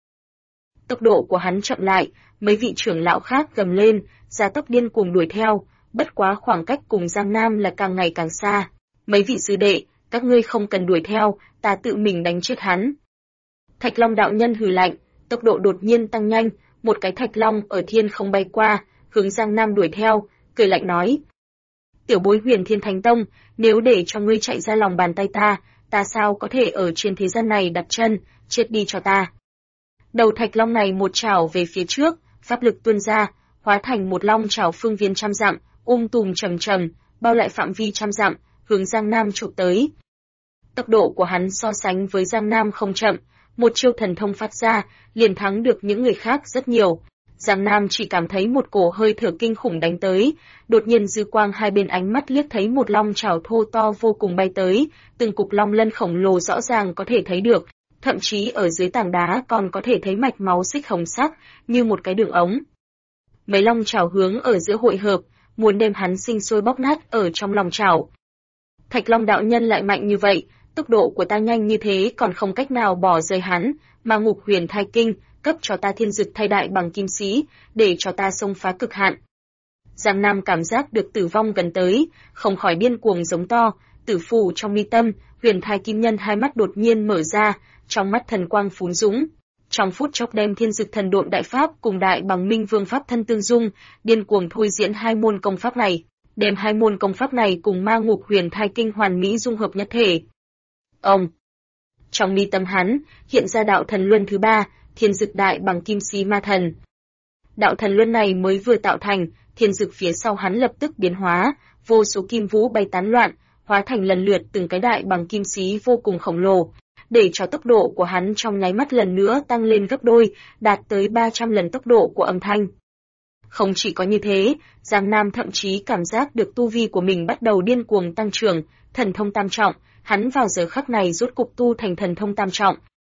Tốc độ của hắn chậm lại, mấy vị trưởng lão khác gầm lên, gia tốc điên cuồng đuổi theo, bất quá khoảng cách cùng Giang Nam là càng ngày càng xa. Mấy vị sư đệ, các ngươi không cần đuổi theo, ta tự mình đánh chết hắn. Thạch Long đạo nhân hừ lạnh, tốc độ đột nhiên tăng nhanh, một cái thạch long ở thiên không bay qua, hướng Giang Nam đuổi theo, cười lạnh nói. Tiểu bối Huyền Thiên Thánh Tông, nếu để cho ngươi chạy ra lòng bàn tay ta sao có thể ở trên thế gian này đặt chân, chết đi cho ta. Đầu thạch long này một chảo về phía trước, pháp lực tuôn ra, hóa thành một long chảo phương viên trăm dặm, tùm trầm trầm, bao lại phạm vi trăm dặm, hướng Giang Nam chụp tới. Tốc độ của hắn so sánh với Giang Nam không chậm, một chiêu thần thông phát ra, liền thắng được những người khác rất nhiều. Giang Nam chỉ cảm thấy một cổ hơi thở kinh khủng đánh tới, đột nhiên dư quang hai bên ánh mắt liếc thấy một long chảo thô to vô cùng bay tới, từng cục long lân khổng lồ rõ ràng có thể thấy được, thậm chí ở dưới tảng đá còn có thể thấy mạch máu xích hồng sắc, như một cái đường ống. Mấy long chảo hướng ở giữa hội hợp, muốn đem hắn sinh sôi bóc nát ở trong lòng chảo. Thạch Long đạo nhân lại mạnh như vậy, tốc độ của ta nhanh như thế còn không cách nào bỏ rơi hắn, mà Ngục Huyền Thai Kinh, cấp cho ta Thiên Dực thay đại bằng kim sĩ, để cho ta xông phá cực hạn. Giang Nam cảm giác được tử vong gần tới, không khỏi điên cuồng giống to, tử phủ trong mi tâm, Huyền Thai Kim Nhân hai mắt đột nhiên mở ra, trong mắt thần quang phún dũng. Trong phút chốc đem Thiên Dực Thần Độn đại pháp cùng đại bằng Minh Vương pháp thân tương dung, điên cuồng thôi diễn hai môn công pháp này, đem hai môn công pháp này cùng Ma Ngục Huyền Thai Kinh hoàn mỹ dung hợp nhất thể. Ông. Trong mi tâm hắn, hiện ra đạo thần luân thứ 3, Thiên Dực đại bằng kim sĩ ma thần. Đạo thần luân này mới vừa tạo thành, thiên dực phía sau hắn lập tức biến hóa, vô số kim vũ bay tán loạn, hóa thành lần lượt từng cái đại bằng kim sĩ vô cùng khổng lồ, để cho tốc độ của hắn trong nháy mắt lần nữa tăng lên gấp đôi, đạt tới 300 lần tốc độ của âm thanh. Không chỉ có như thế, Giang Nam thậm chí cảm giác được tu vi của mình bắt đầu điên cuồng tăng trưởng, thần thông tam trọng, hắn vào giờ khắc này rốt cục tu thành thần thông tam trọng.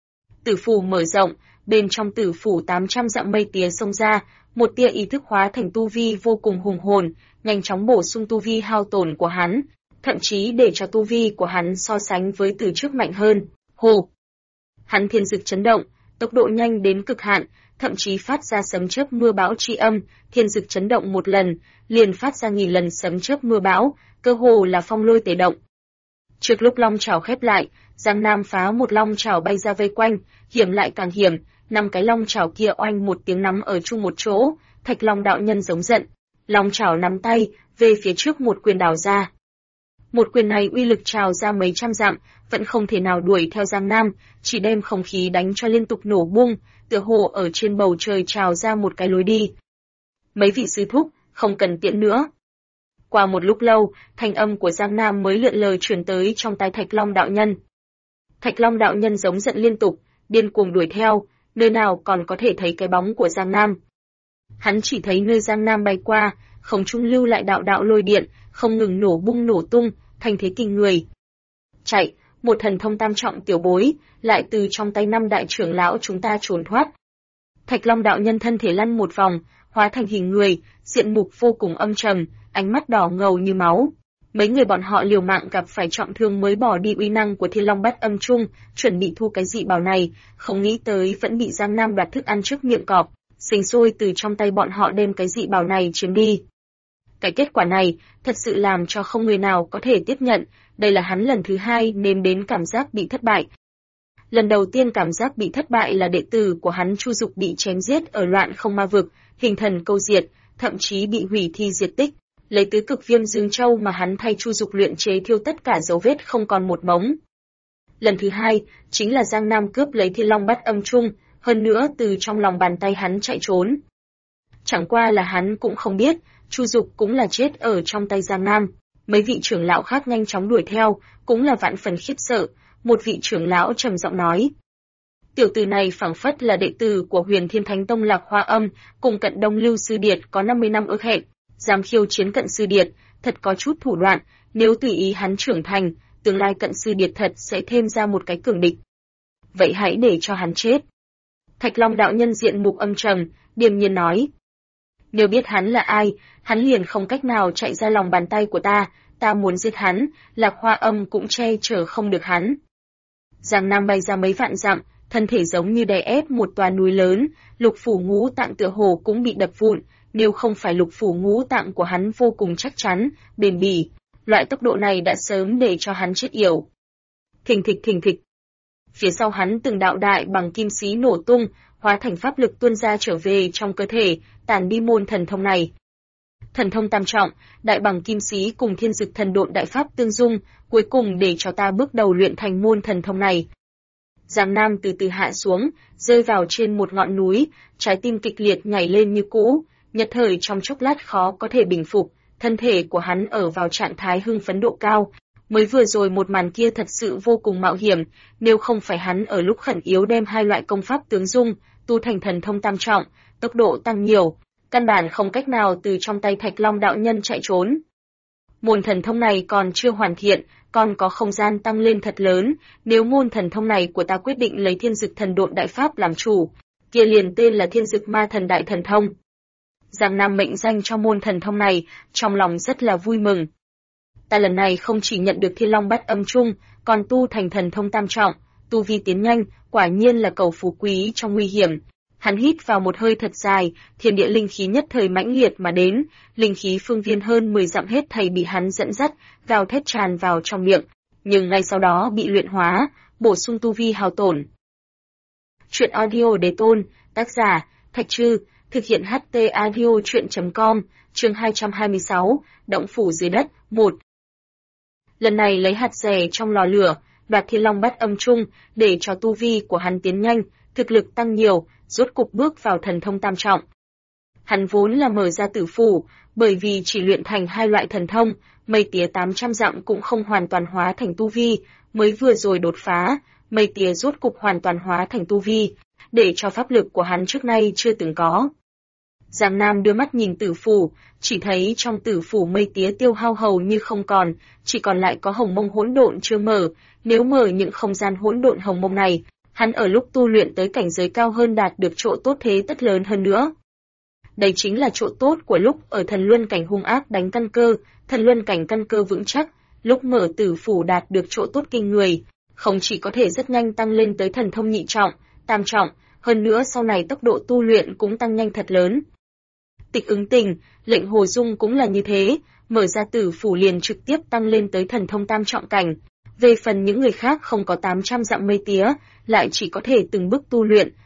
Tử phủ mở rộng, bên trong tử phủ 800 dặm mây tía xông ra, một tia ý thức hóa thành tu vi vô cùng hùng hồn, nhanh chóng bổ sung tu vi hao tổn của hắn, thậm chí để cho tu vi của hắn so sánh với từ trước mạnh hơn. Hồ! Hắn thiên dực chấn động, tốc độ nhanh đến cực hạn, thậm chí phát ra sấm chớp mưa bão tri âm, thiên dực chấn động một lần, liền phát ra nghìn lần sấm chớp mưa bão, cơ hồ là phong lôi tề động. Trước lúc long chảo khép lại, Giang Nam phá một long chảo bay ra vây quanh, hiểm lại càng hiểm, 5 cái long chảo kia oanh một tiếng nắm ở chung một chỗ, Thạch Long đạo nhân giống giận, long chảo nắm tay, về phía trước một quyền đảo ra. Một quyền này uy lực trào ra mấy trăm dặm, vẫn không thể nào đuổi theo Giang Nam, chỉ đem không khí đánh cho liên tục nổ bung, tựa hồ ở trên bầu trời trào ra một cái lối đi. Mấy vị sư thúc, không cần tiễn nữa. Qua một lúc lâu, thanh âm của Giang Nam mới lượn lờ truyền tới trong tai Thạch Long đạo nhân. Thạch Long đạo nhân giống giận liên tục, điên cuồng đuổi theo, nơi nào còn có thể thấy cái bóng của Giang Nam. Hắn chỉ thấy nơi Giang Nam bay qua, không trung lưu lại đạo đạo lôi điện, không ngừng nổ bung nổ tung, thành thế kinh người. Chạy, một thần thông tam trọng tiểu bối, lại từ trong tay 5 đại trưởng lão chúng ta trốn thoát. Thạch Long đạo nhân thân thể lăn một vòng, hóa thành hình người, diện mục vô cùng âm trầm, ánh mắt đỏ ngầu như máu. Mấy người bọn họ liều mạng gặp phải trọng thương mới bỏ đi uy năng của Thiên Long Bát Âm Trung, chuẩn bị thu cái dị bảo này, không nghĩ tới vẫn bị Giang Nam đoạt thức ăn trước miệng cọp, sinh sôi từ trong tay bọn họ đem cái dị bảo này chiếm đi. Cái kết quả này thật sự làm cho không người nào có thể tiếp nhận, đây là hắn lần thứ 2 nếm đến cảm giác bị thất bại. Lần đầu tiên cảm giác bị thất bại là đệ tử của hắn Chu Dục bị chém giết ở Loạn Không Ma Vực, hình thần câu diệt, thậm chí bị hủy thi diệt tích. Lấy tứ cực viêm dương châu mà hắn thay Chu Dục luyện chế thiêu tất cả dấu vết không còn một mống. Lần thứ 2 chính là Giang Nam cướp lấy Thiên Long Bát Âm Trung, hơn nữa từ trong lòng bàn tay hắn chạy trốn. Chẳng qua là hắn cũng không biết, Chu Dục cũng là chết ở trong tay Giang Nam. Mấy vị trưởng lão khác nhanh chóng đuổi theo, cũng là vạn phần khiếp sợ. Một vị trưởng lão trầm giọng nói: tiểu tử này phảng phất là đệ tử của Huyền Thiên Thánh Tông Lạc Hoa Âm, cùng Cận Đông Lưu Sư Điệt có 50 năm ước hẹn, dám khiêu chiến Cận Sư Điệt, thật có chút thủ đoạn. Nếu tùy ý hắn trưởng thành, tương lai Cận Sư Điệt thật sẽ thêm ra một cái cường địch. Vậy hãy để cho hắn chết. Thạch Long đạo nhân diện mục âm trầm, điềm nhiên nói: nếu biết hắn là ai, hắn liền không cách nào chạy ra lòng bàn tay của ta, ta muốn giết hắn, Lạc Hoa Âm cũng che chở không được hắn. Giang Nam bay ra mấy vạn dặm, thân thể giống như đè ép một tòa núi lớn, lục phủ ngũ tạng tựa hồ cũng bị đập vụn, nếu không phải lục phủ ngũ tạng của hắn vô cùng chắc chắn, bền bỉ, loại tốc độ này đã sớm để cho hắn chết yểu. Thình thịch. Phía sau hắn từng đạo đại bằng kim xí nổ tung, hóa thành pháp lực tuôn ra trở về trong cơ thể, tàn đi môn thần thông này. Thần thông tam trọng, đại bằng kim xí cùng thiên dực thần độn đại pháp tương dung, cuối cùng để cho ta bước đầu luyện thành môn thần thông này. Giang Nam từ từ hạ xuống, rơi vào trên một ngọn núi, trái tim kịch liệt nhảy lên như cũ, nhất thời trong chốc lát khó có thể bình phục, thân thể của hắn ở vào trạng thái hưng phấn độ cao. Mới vừa rồi một màn kia thật sự vô cùng mạo hiểm, nếu không phải hắn ở lúc khẩn yếu đem 2 loại công pháp tướng dung, tu thành thần thông tam trọng, tốc độ tăng nhiều, căn bản không cách nào từ trong tay Thạch Long đạo nhân chạy trốn. Môn thần thông này còn chưa hoàn thiện, còn có không gian tăng lên thật lớn, nếu môn thần thông này của ta quyết định lấy thiên dực thần độn đại pháp làm chủ, kia liền tên là thiên dực ma thần đại thần thông. Giang Nam mệnh danh cho môn thần thông này, trong lòng rất là vui mừng. Ta lần này không chỉ nhận được Thiên Long Bát Âm Trung, còn tu thành thần thông tam trọng, tu vi tiến nhanh, quả nhiên là cầu phú quý trong nguy hiểm. Hắn hít vào một hơi thật dài, thiên địa linh khí nhất thời mãnh liệt mà đến, linh khí phương viên hơn 10 dặm hết thảy bị hắn dẫn dắt, gào thét tràn vào trong miệng, nhưng ngay sau đó bị luyện hóa, bổ sung tu vi hao tổn. Truyện audio đề tôn, tác giả, Thạch Trư, thực hiện HT audio truyện.com, chương 226, Động phủ dưới đất, 1. Lần này lấy hạt rẻ trong lò lửa, đoạt Thiên Long Bát Âm Trung, để cho tu vi của hắn tiến nhanh, thực lực tăng nhiều, rốt cục bước vào thần thông tam trọng. Hắn vốn là mở ra tử phủ, bởi vì chỉ luyện thành 2 loại thần thông, mây tía 800 dặm cũng không hoàn toàn hóa thành tu vi, mới vừa rồi đột phá, mây tía rốt cục hoàn toàn hóa thành tu vi, để cho pháp lực của hắn trước nay chưa từng có. Giang Nam đưa mắt nhìn tử phủ, chỉ thấy trong tử phủ mây tía tiêu hao hầu như không còn, chỉ còn lại có hồng mông hỗn độn chưa mở, nếu mở những không gian hỗn độn hồng mông này, hắn ở lúc tu luyện tới cảnh giới cao hơn đạt được chỗ tốt thế tất lớn hơn nữa. Đây chính là chỗ tốt của lúc ở thần luân cảnh hung ác đánh căn cơ, thần luân cảnh căn cơ vững chắc, lúc mở tử phủ đạt được chỗ tốt kinh người, không chỉ có thể rất nhanh tăng lên tới thần thông nhị trọng, tam trọng, hơn nữa sau này tốc độ tu luyện cũng tăng nhanh thật lớn. Tịch Ứng Tình, Lệnh Hồ Dung cũng là như thế, mở ra tử phủ liền trực tiếp tăng lên tới thần thông tam trọng cảnh. Về phần những người khác không có 800 dặm mây tía, lại chỉ có thể từng bước tu luyện,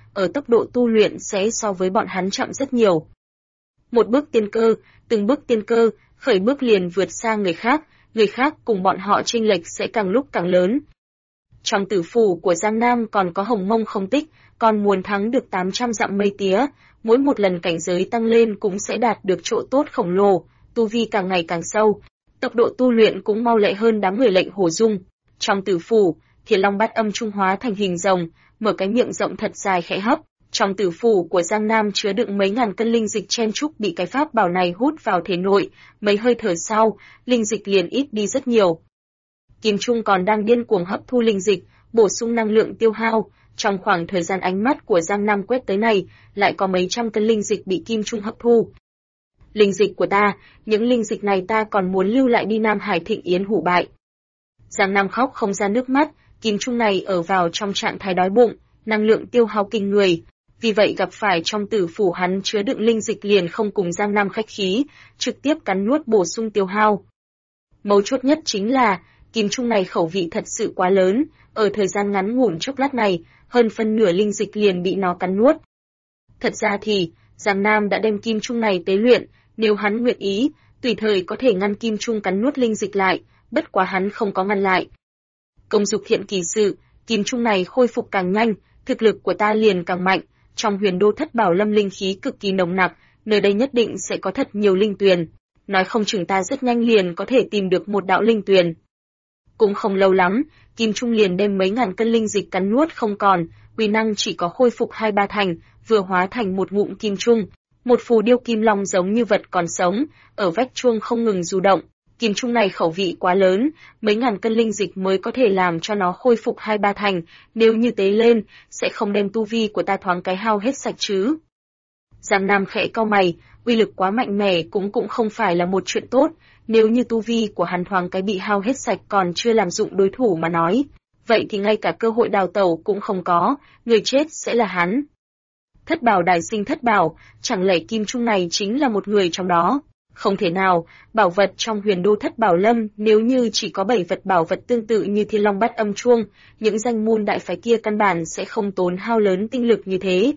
ở tốc độ tu luyện sẽ so với bọn hắn chậm rất nhiều. Một bước tiên cơ, từng bước tiên cơ, khởi bước liền vượt xa người khác cùng bọn họ chênh lệch sẽ càng lúc càng lớn. Trong tử phủ của Giang Nam còn có hồng mông không tích, còn muốn thắng được 800 dặm mây tía, mỗi một lần cảnh giới tăng lên cũng sẽ đạt được chỗ tốt khổng lồ, tu vi càng ngày càng sâu, tốc độ tu luyện cũng mau lẹ hơn đám người Lệnh Hồ Dung. Trong tử phủ, Thiên Long Bát Âm trung hóa thành hình rồng, mở cái miệng rộng thật dài khẽ hấp. Trong tử phủ của Giang Nam chứa đựng mấy ngàn cân linh dịch chen chúc bị cái pháp bảo này hút vào thể nội, mấy hơi thở sau, linh dịch liền ít đi rất nhiều. Kim Trung còn đang điên cuồng hấp thu linh dịch, bổ sung năng lượng tiêu hao. Trong khoảng thời gian ánh mắt của Giang Nam quét tới này, lại có mấy trăm cân linh dịch bị Kim Trung hấp thu. Linh dịch của ta, những linh dịch này ta còn muốn lưu lại đi Nam Hải Thịnh Yến hủ bại. Giang Nam khóc không ra nước mắt, Kim Trung này ở vào trong trạng thái đói bụng, năng lượng tiêu hao kinh người. Vì vậy gặp phải trong tử phủ hắn chứa đựng linh dịch liền không cùng Giang Nam khách khí, trực tiếp cắn nuốt bổ sung tiêu hao. Mấu chốt nhất chính là, Kim Trung này khẩu vị thật sự quá lớn, ở thời gian ngắn ngủn chốc lát này, hơn phân nửa linh dịch liền bị nó cắn nuốt. Thật ra thì, Giang Nam đã đem Kim Trung này tế luyện, nếu hắn nguyện ý, tùy thời có thể ngăn Kim Trung cắn nuốt linh dịch lại, bất quá hắn không có ngăn lại. Công dục hiện kỳ sự, Kim Trung này khôi phục càng nhanh, thực lực của ta liền càng mạnh, trong Huyền Đô Thất Bảo Lâm linh khí cực kỳ nồng nặc, nơi đây nhất định sẽ có thật nhiều linh tuyền, nói không chừng ta rất nhanh liền có thể tìm được một đạo linh tuyền. Cũng không lâu lắm, Kim Trung liền đem mấy ngàn cân linh dịch cắn nuốt không còn, uy năng chỉ có khôi phục 2-3 thành, vừa hóa thành một ngụm kim trung, một phù điêu kim long giống như vật còn sống, ở vách chuông không ngừng du động. Kim Trung này khẩu vị quá lớn, mấy ngàn cân linh dịch mới có thể làm cho nó khôi phục 2-3 thành, nếu như tế lên, sẽ không đem tu vi của ta thoáng cái hao hết sạch chứ. Giang Nam khẽ cau mày, uy lực quá mạnh mẽ cũng không phải là một chuyện tốt, nếu như tu vi của hắn thoáng cái bị hao hết sạch còn chưa làm dụng đối thủ mà nói, vậy thì ngay cả cơ hội đào tẩu cũng không có, người chết sẽ là hắn. Thất bảo đài sinh thất bảo, chẳng lẽ Kim Trung này chính là một người trong đó? Không thể nào, bảo vật trong Huyền Đô Thất Bảo Lâm nếu như chỉ có 7 vật bảo vật tương tự như Thiên Long Bát Âm Chuông, những danh môn đại phái kia căn bản sẽ không tốn hao lớn tinh lực như thế.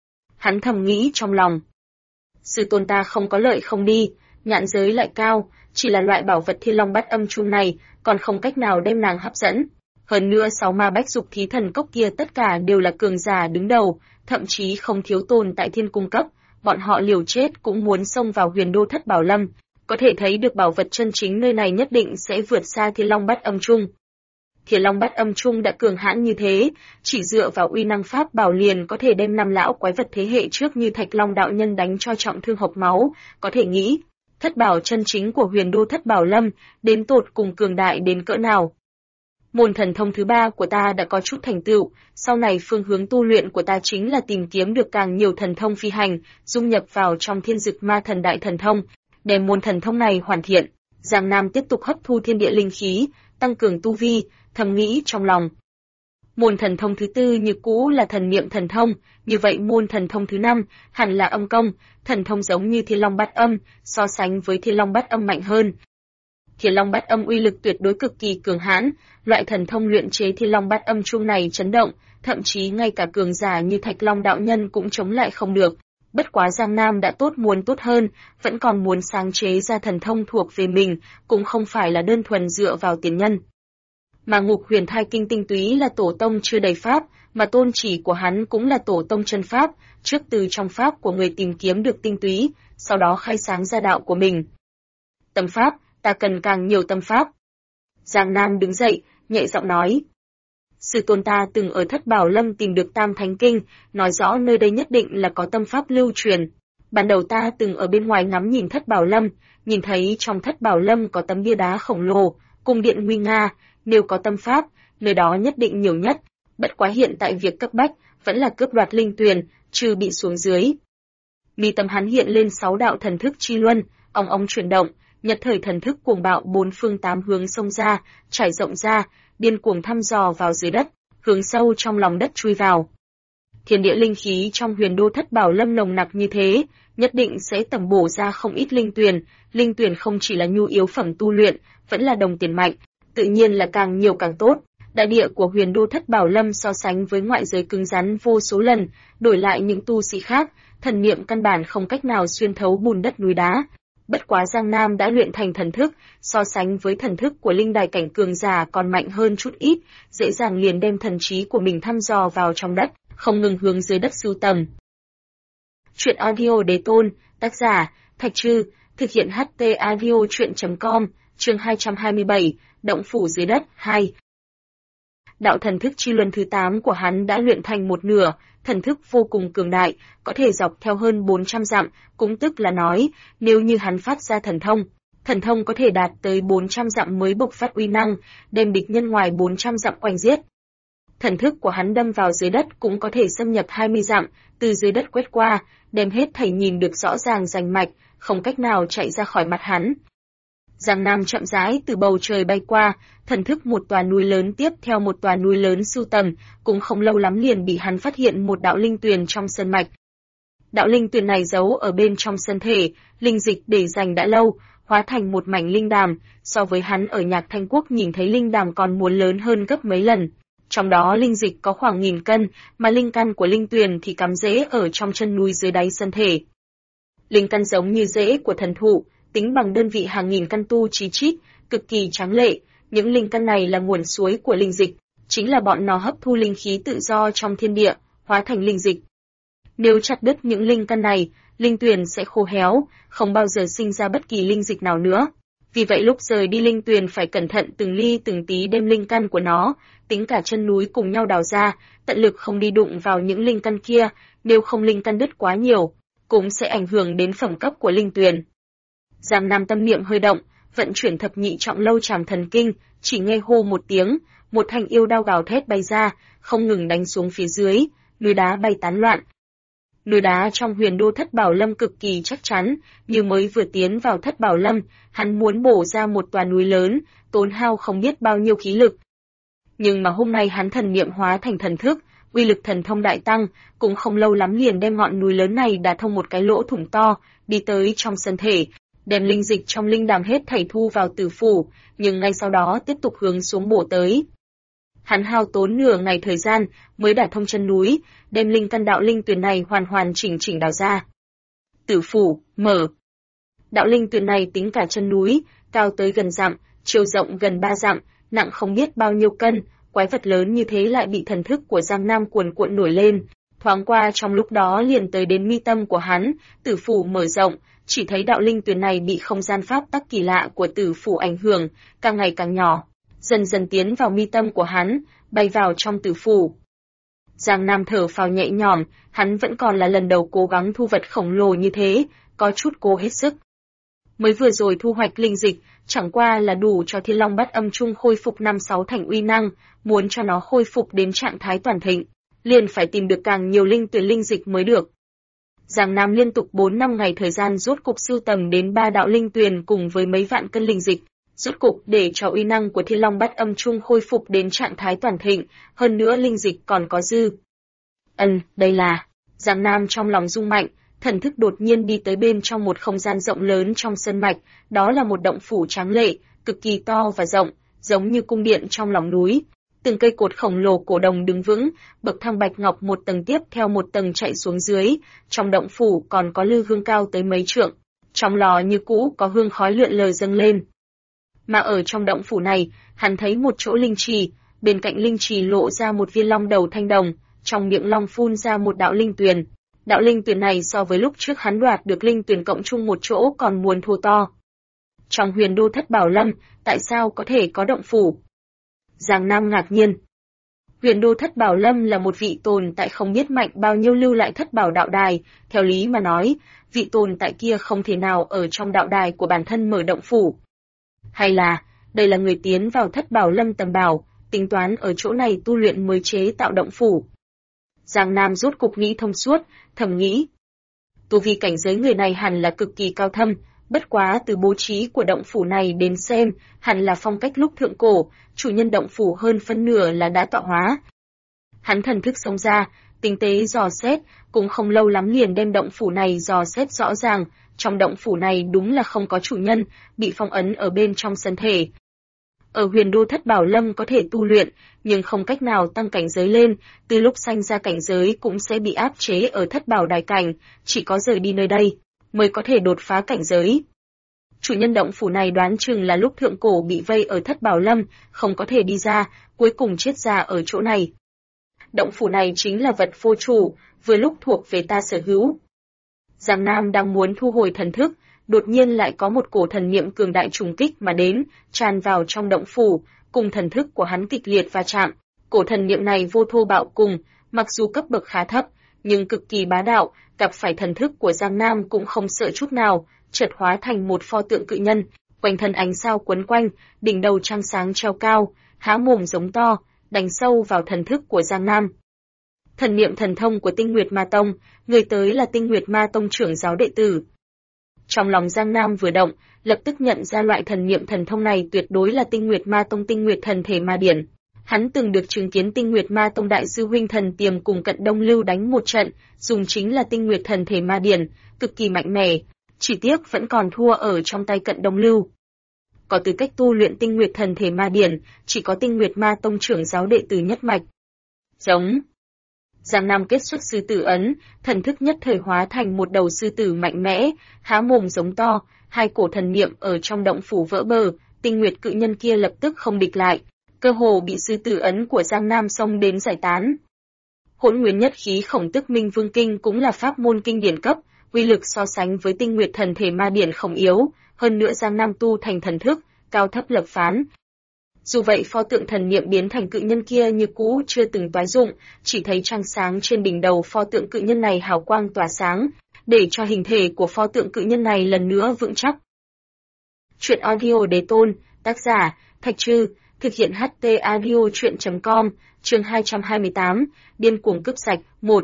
Hắn thầm nghĩ trong lòng. Sư tôn ta không có lợi không đi, nhãn giới lại cao, chỉ là loại bảo vật Thiên Long Bát Âm Chuông này, còn không cách nào đem nàng hấp dẫn. Hơn nữa 6 ma bách dục thí thần cốc kia tất cả đều là cường giả đứng đầu, thậm chí không thiếu tồn tại thiên cung cấp. Bọn họ liều chết cũng muốn xông vào Huyền Đô Thất Bảo Lâm, có thể thấy được bảo vật chân chính nơi này nhất định sẽ vượt xa Thiên Long Bát Âm Trung. Thiên Long Bát Âm Trung đã cường hãn như thế, chỉ dựa vào uy năng pháp bảo liền có thể đem 5 lão quái vật thế hệ trước như Thạch Long đạo nhân đánh cho trọng thương hộc máu, có thể nghĩ, thất bảo chân chính của Huyền Đô Thất Bảo Lâm đến tột cùng cường đại đến cỡ nào. Môn thần thông thứ 3 của ta đã có chút thành tựu, sau này phương hướng tu luyện của ta chính là tìm kiếm được càng nhiều thần thông phi hành, dung nhập vào trong Thiên Dực Ma Thần Đại Thần Thông, để môn thần thông này hoàn thiện. Giang Nam tiếp tục hấp thu thiên địa linh khí, tăng cường tu vi, thầm nghĩ trong lòng. Môn thần thông thứ 4 như cũ là thần niệm thần thông, như vậy môn thần thông thứ 5 hẳn là âm công, thần thông giống như Thiên Long Bát Âm, so sánh với Thiên Long Bát Âm mạnh hơn. Thiên Long Bát Âm uy lực tuyệt đối cực kỳ cường hãn, loại thần thông luyện chế Thiên Long Bát Âm Chuông này chấn động, thậm chí ngay cả cường giả như Thạch Long đạo nhân cũng chống lại không được. Bất quá Giang Nam đã tốt muốn tốt hơn, vẫn còn muốn sáng chế ra thần thông thuộc về mình, cũng không phải là đơn thuần dựa vào tiền nhân. Mà Ngục Huyền Thai Kinh tinh túy là tổ tông chưa đầy pháp, mà tôn chỉ của hắn cũng là tổ tông chân pháp, trước từ trong pháp của người tìm kiếm được tinh túy, sau đó khai sáng ra đạo của mình. Tâm pháp, ta cần càng nhiều tâm pháp. Giang Nam đứng dậy, nhẹ giọng nói. Sư tôn ta từng ở Thất Bảo Lâm tìm được Tam Thánh Kinh, nói rõ nơi đây nhất định là có tâm pháp lưu truyền. Ban đầu ta từng ở bên ngoài ngắm nhìn Thất Bảo Lâm, nhìn thấy trong Thất Bảo Lâm có tấm bia đá khổng lồ, cung điện nguy nga, nếu có tâm pháp, nơi đó nhất định nhiều nhất. Bất quá hiện tại việc cấp bách vẫn là cướp đoạt linh tuyền, trừ bị xuống dưới. Mi tâm hắn hiện lên 6 đạo thần thức chi luân, ong chuyển động, nhật thời thần thức cuồng bạo 4 phương 8 hướng xông ra, trải rộng ra, điên cuồng thăm dò vào dưới đất, hướng sâu trong lòng đất chui vào. Thiên địa linh khí trong Huyền Đô Thất Bảo Lâm nồng nặc như thế, nhất định sẽ tẩm bổ ra không ít linh tuyền không chỉ là nhu yếu phẩm tu luyện, vẫn là đồng tiền mạnh, tự nhiên là càng nhiều càng tốt. Đại địa của Huyền Đô Thất Bảo Lâm so sánh với ngoại giới cứng rắn vô số lần, đổi lại những tu sĩ khác, thần niệm căn bản không cách nào xuyên thấu bùn đất núi đá. Bất quá Giang Nam đã luyện thành thần thức, so sánh với thần thức của linh đài cảnh cường giả còn mạnh hơn chút ít, dễ dàng liền đem thần trí của mình thăm dò vào trong đất, không ngừng hướng dưới đất sưu tầm. Truyện audio Đế Tôn, tác giả Thạch Trư, thực hiện HT audio truyện.com, chương 227, Động phủ dưới đất 2. Đạo thần thức chi luân thứ 8 của hắn đã luyện thành một nửa, thần thức vô cùng cường đại, có thể dọc theo hơn 400 dặm, cũng tức là nói, nếu như hắn phát ra thần thông có thể đạt tới 400 dặm mới bộc phát uy năng, đem địch nhân ngoài 400 dặm quanh giết. Thần thức của hắn đâm vào dưới đất cũng có thể xâm nhập 20 dặm, từ dưới đất quét qua, đem hết thảy nhìn được rõ ràng rành mạch, không cách nào chạy ra khỏi mặt hắn. Giang Nam chậm rãi từ bầu trời bay qua, thần thức một tòa núi lớn tiếp theo một tòa núi lớn sưu tầm, cũng không lâu lắm liền bị hắn phát hiện một đạo linh tuyền trong sơn mạch. Đạo linh tuyền này giấu ở bên trong sơn thể, linh dịch để dành đã lâu, hóa thành một mảnh linh đàm, so với hắn ở Nhạc Thanh Quốc nhìn thấy linh đàm còn muốn lớn hơn gấp mấy lần. Trong đó linh dịch có khoảng 1000 cân, mà linh căn của linh tuyền thì cắm rễ ở trong chân núi dưới đáy sơn thể. Linh căn giống như rễ của thần thụ, tính bằng đơn vị hàng nghìn căn tu chí chít, cực kỳ tráng lệ. Những linh căn này là nguồn suối của linh dịch, chính là bọn nó hấp thu linh khí tự do trong thiên địa, hóa thành linh dịch. Nếu chặt đứt những linh căn này, linh tuyền sẽ khô héo, không bao giờ sinh ra bất kỳ linh dịch nào nữa. Vì vậy lúc rời đi linh tuyền phải cẩn thận từng ly từng tí đem linh căn của nó, tính cả chân núi cùng nhau đào ra, tận lực không đi đụng vào những linh căn kia, nếu không linh căn đứt quá nhiều, cũng sẽ ảnh hưởng đến phẩm cấp của linh tuyền. Giang Nam tâm niệm hơi động, vận chuyển thập nhị trọng lâu trảm thần kinh, chỉ nghe hô một tiếng, một thanh yêu đao gào thét bay ra, không ngừng đánh xuống phía dưới, núi đá bay tán loạn. Núi đá trong Huyền Đô Thất Bảo Lâm cực kỳ chắc chắn, như mới vừa tiến vào Thất Bảo Lâm, hắn muốn bổ ra một tòa núi lớn, tốn hao không biết bao nhiêu khí lực. Nhưng mà hôm nay hắn thần niệm hóa thành thần thức, uy lực thần thông đại tăng, cũng không lâu lắm liền đem ngọn núi lớn này đả thông một cái lỗ thủng to, đi tới trong身thể, đem linh dịch trong linh đàm hết thảy thu vào tử phủ, nhưng ngay sau đó tiếp tục hướng xuống bổ tới. Hắn hao tốn nửa ngày thời gian mới đả thông chân núi, đem linh căn đạo linh tuyền này hoàn chỉnh đào ra. Tử phủ mở. Đạo linh tuyền này tính cả chân núi, cao tới gần dặm, chiều rộng gần 3 dặm, nặng không biết bao nhiêu cân, quái vật lớn như thế lại bị thần thức của Giang Nam cuồn cuộn nổi lên, thoáng qua trong lúc đó liền tới đến mi tâm của hắn, tử phủ mở rộng, chỉ thấy đạo linh tuyền này bị không gian pháp tắc kỳ lạ của tử phủ ảnh hưởng, càng ngày càng nhỏ, dần dần tiến vào mi tâm của hắn, bay vào trong tử phủ. Giang Nam thở phào nhẹ nhõm, hắn vẫn còn là lần đầu cố gắng thu vật khổng lồ như thế, có chút cố hết sức. Mới vừa rồi thu hoạch linh dịch, chẳng qua là đủ cho Thiên Long Bát Âm Trung khôi phục 5-6 thành uy năng, muốn cho nó khôi phục đến trạng thái toàn thịnh, liền phải tìm được càng nhiều linh tuyển linh dịch mới được. Giang Nam liên tục 4-5 ngày thời gian rốt cục sưu tầm đến 3 đạo linh tuyền cùng với mấy vạn cân linh dịch, rốt cục để cho uy năng của Thiên Long Bát Âm Trung khôi phục đến trạng thái toàn thịnh, hơn nữa linh dịch còn có dư. Đây là... Giang Nam trong lòng rung mạnh, thần thức đột nhiên đi tới bên trong một không gian rộng lớn trong sơn mạch, đó là một động phủ tráng lệ, cực kỳ to và rộng, giống như cung điện trong lòng núi. Từng cây cột khổng lồ cổ đồng đứng vững, bậc thang bạch ngọc một tầng tiếp theo một tầng chạy xuống dưới, trong động phủ còn có lư hương cao tới mấy trượng, trong lò như cũ có hương khói lượn lờ dâng lên. Mà ở trong động phủ này, hắn thấy một chỗ linh trì, bên cạnh linh trì lộ ra một viên long đầu thanh đồng, trong miệng long phun ra một đạo linh tuyền. Đạo linh tuyền này so với lúc trước hắn đoạt được linh tuyền cộng chung một chỗ còn muốn thô to. Trong Huyền Đô Thất Bảo Lâm, tại sao có thể có động phủ? Giang Nam ngạc nhiên. Huyền Đô Thất Bảo Lâm là một vị tồn tại không biết mạnh bao nhiêu lưu lại Thất Bảo đạo đài, theo lý mà nói, vị tồn tại kia không thể nào ở trong đạo đài của bản thân mở động phủ. Hay là, đây là người tiến vào Thất Bảo Lâm tầm bảo, tính toán ở chỗ này tu luyện mới chế tạo động phủ. Giang Nam rốt cục nghĩ thông suốt, thầm nghĩ. Tu vi cảnh giới người này hẳn là cực kỳ cao thâm, bất quá từ bố trí của động phủ này đến xem, hẳn là phong cách lúc thượng cổ, chủ nhân động phủ hơn phân nửa là đã tọa hóa. Hắn thần thức xông ra, tinh tế dò xét, cũng không lâu lắm liền đem động phủ này dò xét rõ ràng, trong động phủ này đúng là không có chủ nhân, bị phong ấn ở bên trong身thể. ở Huyền Đô Thất Bảo Lâm có thể tu luyện, nhưng không cách nào tăng cảnh giới lên, từ lúc sanh ra cảnh giới cũng sẽ bị áp chế ở Thất Bảo Đài cảnh, chỉ có rời đi nơi đây mới có thể đột phá cảnh giới. Chủ nhân động phủ này đoán chừng là lúc thượng cổ bị vây ở Thất Bảo Lâm, không có thể đi ra, cuối cùng chết ra ở chỗ này. Động phủ này chính là vật vô chủ, vừa lúc thuộc về ta sở hữu. Giang Nam đang muốn thu hồi thần thức, đột nhiên lại có một cổ thần niệm cường đại trùng kích mà đến, tràn vào trong động phủ, cùng thần thức của hắn kịch liệt va chạm. Cổ thần niệm này vô thô bạo cùng, mặc dù cấp bậc khá thấp, nhưng cực kỳ bá đạo, gặp phải thần thức của Giang Nam cũng không sợ chút nào, chợt hóa thành một pho tượng cự nhân, quanh thân ánh sao quấn quanh, đỉnh đầu trăng sáng treo cao, há mồm giống to, đánh sâu vào thần thức của Giang Nam. Thần niệm thần thông của Tinh Nguyệt Ma Tông, người tới là Tinh Nguyệt Ma Tông trưởng giáo đệ tử. Trong lòng Giang Nam vừa động, lập tức nhận ra loại thần niệm thần thông này tuyệt đối là Tinh Nguyệt Ma Tông Tinh Nguyệt Thần Thể Ma Điển. Hắn từng được chứng kiến Tinh Nguyệt Ma Tông đại sư huynh Thần Tiềm cùng Cận Đông Lưu đánh một trận, dùng chính là Tinh Nguyệt Thần Thể Ma Điển, cực kỳ mạnh mẽ, chỉ tiếc vẫn còn thua ở trong tay Cận Đông Lưu. Có tư cách tu luyện Tinh Nguyệt Thần Thể Ma Điển, chỉ có Tinh Nguyệt Ma Tông trưởng giáo đệ tử nhất mạch. Giống. Giang Nam kết xuất sư tử ấn, thần thức nhất thời hóa thành một đầu sư tử mạnh mẽ, há mồm giống to, hai cổ thần niệm ở trong động phủ vỡ bờ, Tinh Nguyệt cự nhân kia lập tức không địch lại, cơ hồ bị sư tử ấn của Giang Nam xông đến giải tán. Hỗn Nguyên Nhất Khí Khổng Tức Minh Vương Kinh cũng là pháp môn kinh điển cấp, uy lực so sánh với Tinh Nguyệt Thần Thể Ma Điển không yếu, hơn nữa Giang Nam tu thành thần thức, cao thấp lập phán. Dù vậy pho tượng thần niệm biến thành cự nhân kia như cũ chưa từng toái dụng, chỉ thấy trăng sáng trên đỉnh đầu pho tượng cự nhân này hào quang tỏa sáng, để cho hình thể của pho tượng cự nhân này lần nữa vững chắc. Truyện audio đế tôn, tác giả, Thạch Trư, thực hiện HT audio truyện.com, chương 228, điên cuồng cướp sạch, 1.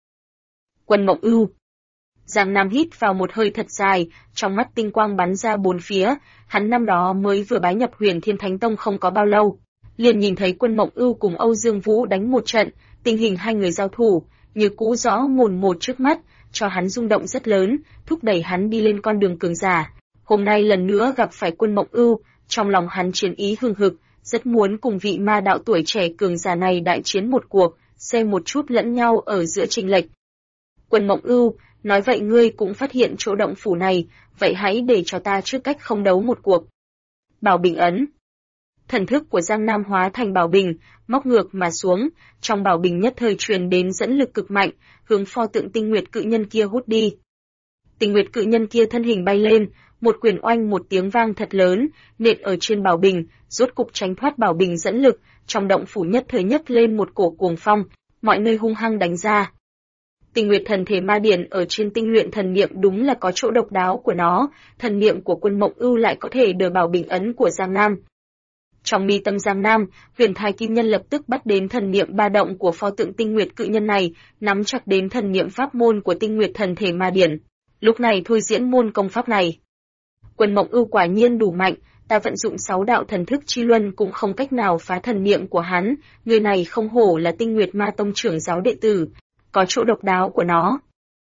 Quân Mộng Ưu. Giang Nam hít vào một hơi thật dài, trong mắt tinh quang bắn ra bốn phía, hắn năm đó mới vừa bái nhập Huyền Thiên Thánh Tông không có bao lâu, liền nhìn thấy Quân Mộng Ưu cùng Âu Dương Vũ đánh một trận, tình hình hai người giao thủ, như cũ rõ mồn một trước mắt, cho hắn rung động rất lớn, thúc đẩy hắn đi lên con đường cường giả. Hôm nay lần nữa gặp phải Quân Mộng Ưu, trong lòng hắn chiến ý hừng hực, rất muốn cùng vị ma đạo tuổi trẻ cường giả này đại chiến một cuộc, xem một chút lẫn nhau ở giữa chênh lệch. Quân Mộng Ưu, nói vậy ngươi cũng phát hiện chỗ động phủ này, vậy hãy để cho ta trước cách không đấu một cuộc. Bảo Bình ấn. Thần thức của Giang Nam hóa thành bảo bình, móc ngược mà xuống, trong bảo bình nhất thời truyền đến dẫn lực cực mạnh, hướng pho tượng Tinh Nguyệt cự nhân kia hút đi. Tinh Nguyệt cự nhân kia thân hình bay lên, một quyền oanh một tiếng vang thật lớn, nện ở trên bảo bình, rốt cục tránh thoát bảo bình dẫn lực, trong động phủ nhất thời nhấc lên một cổ cuồng phong, mọi nơi hung hăng đánh ra. Tinh Nguyệt Thần Thể Ma Điển ở trên tinh luyện thần niệm đúng là có chỗ độc đáo của nó, thần niệm của Quân Mộng Ưu lại có thể đỡ bảo bình ấn của Giang Nam. Trong mi tâm Giang Nam, Huyền Thái Kim Nhân lập tức bắt đến thần niệm ba động của pho tượng Tinh Nguyệt cự nhân này, nắm chặt đến thần niệm pháp môn của Tinh Nguyệt Thần Thể Ma Điển. Lúc này thôi diễn môn công pháp này. Quân Mộng Ưu quả nhiên đủ mạnh, ta vận dụng 6 đạo thần thức chi luân cũng không cách nào phá thần niệm của hắn, người này không hổ là Tinh Nguyệt Ma Tông trưởng giáo đệ tử, có chỗ độc đáo của nó.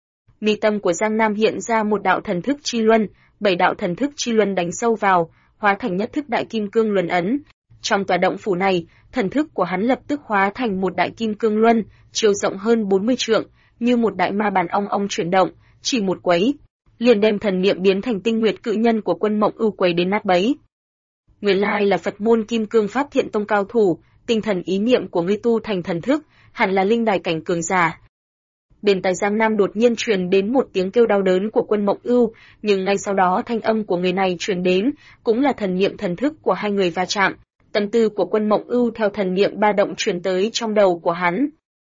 Mi tâm của Giang Nam hiện ra một đạo thần thức chi luân, 7 đạo thần thức chi luân đánh sâu vào, hóa thành nhất thức đại kim cương luân ấn. Trong tòa động phủ này, thần thức của hắn lập tức hóa thành một đại kim cương luân, chiều rộng hơn 40 trượng, như một đại ma bàn ong ong chuyển động, chỉ một quấy, liền đem thần niệm biến thành Tinh Nguyệt cự nhân của Quân Mộng Ưu quấy đến nát bấy. Nguyên lai là Phật môn Kim Cương Pháp Thiện Tông cao thủ, tinh thần ý niệm của ngươi tu thành thần thức, hẳn là linh đài cảnh cường giả. Bên tai Giang Nam đột nhiên truyền đến một tiếng kêu đau đớn của Quân Mộng Ưu, nhưng ngay sau đó thanh âm của người này truyền đến, cũng là thần niệm thần thức của hai người va chạm. Tâm tư của Quân Mộng Ưu theo thần niệm ba động truyền tới trong đầu của hắn.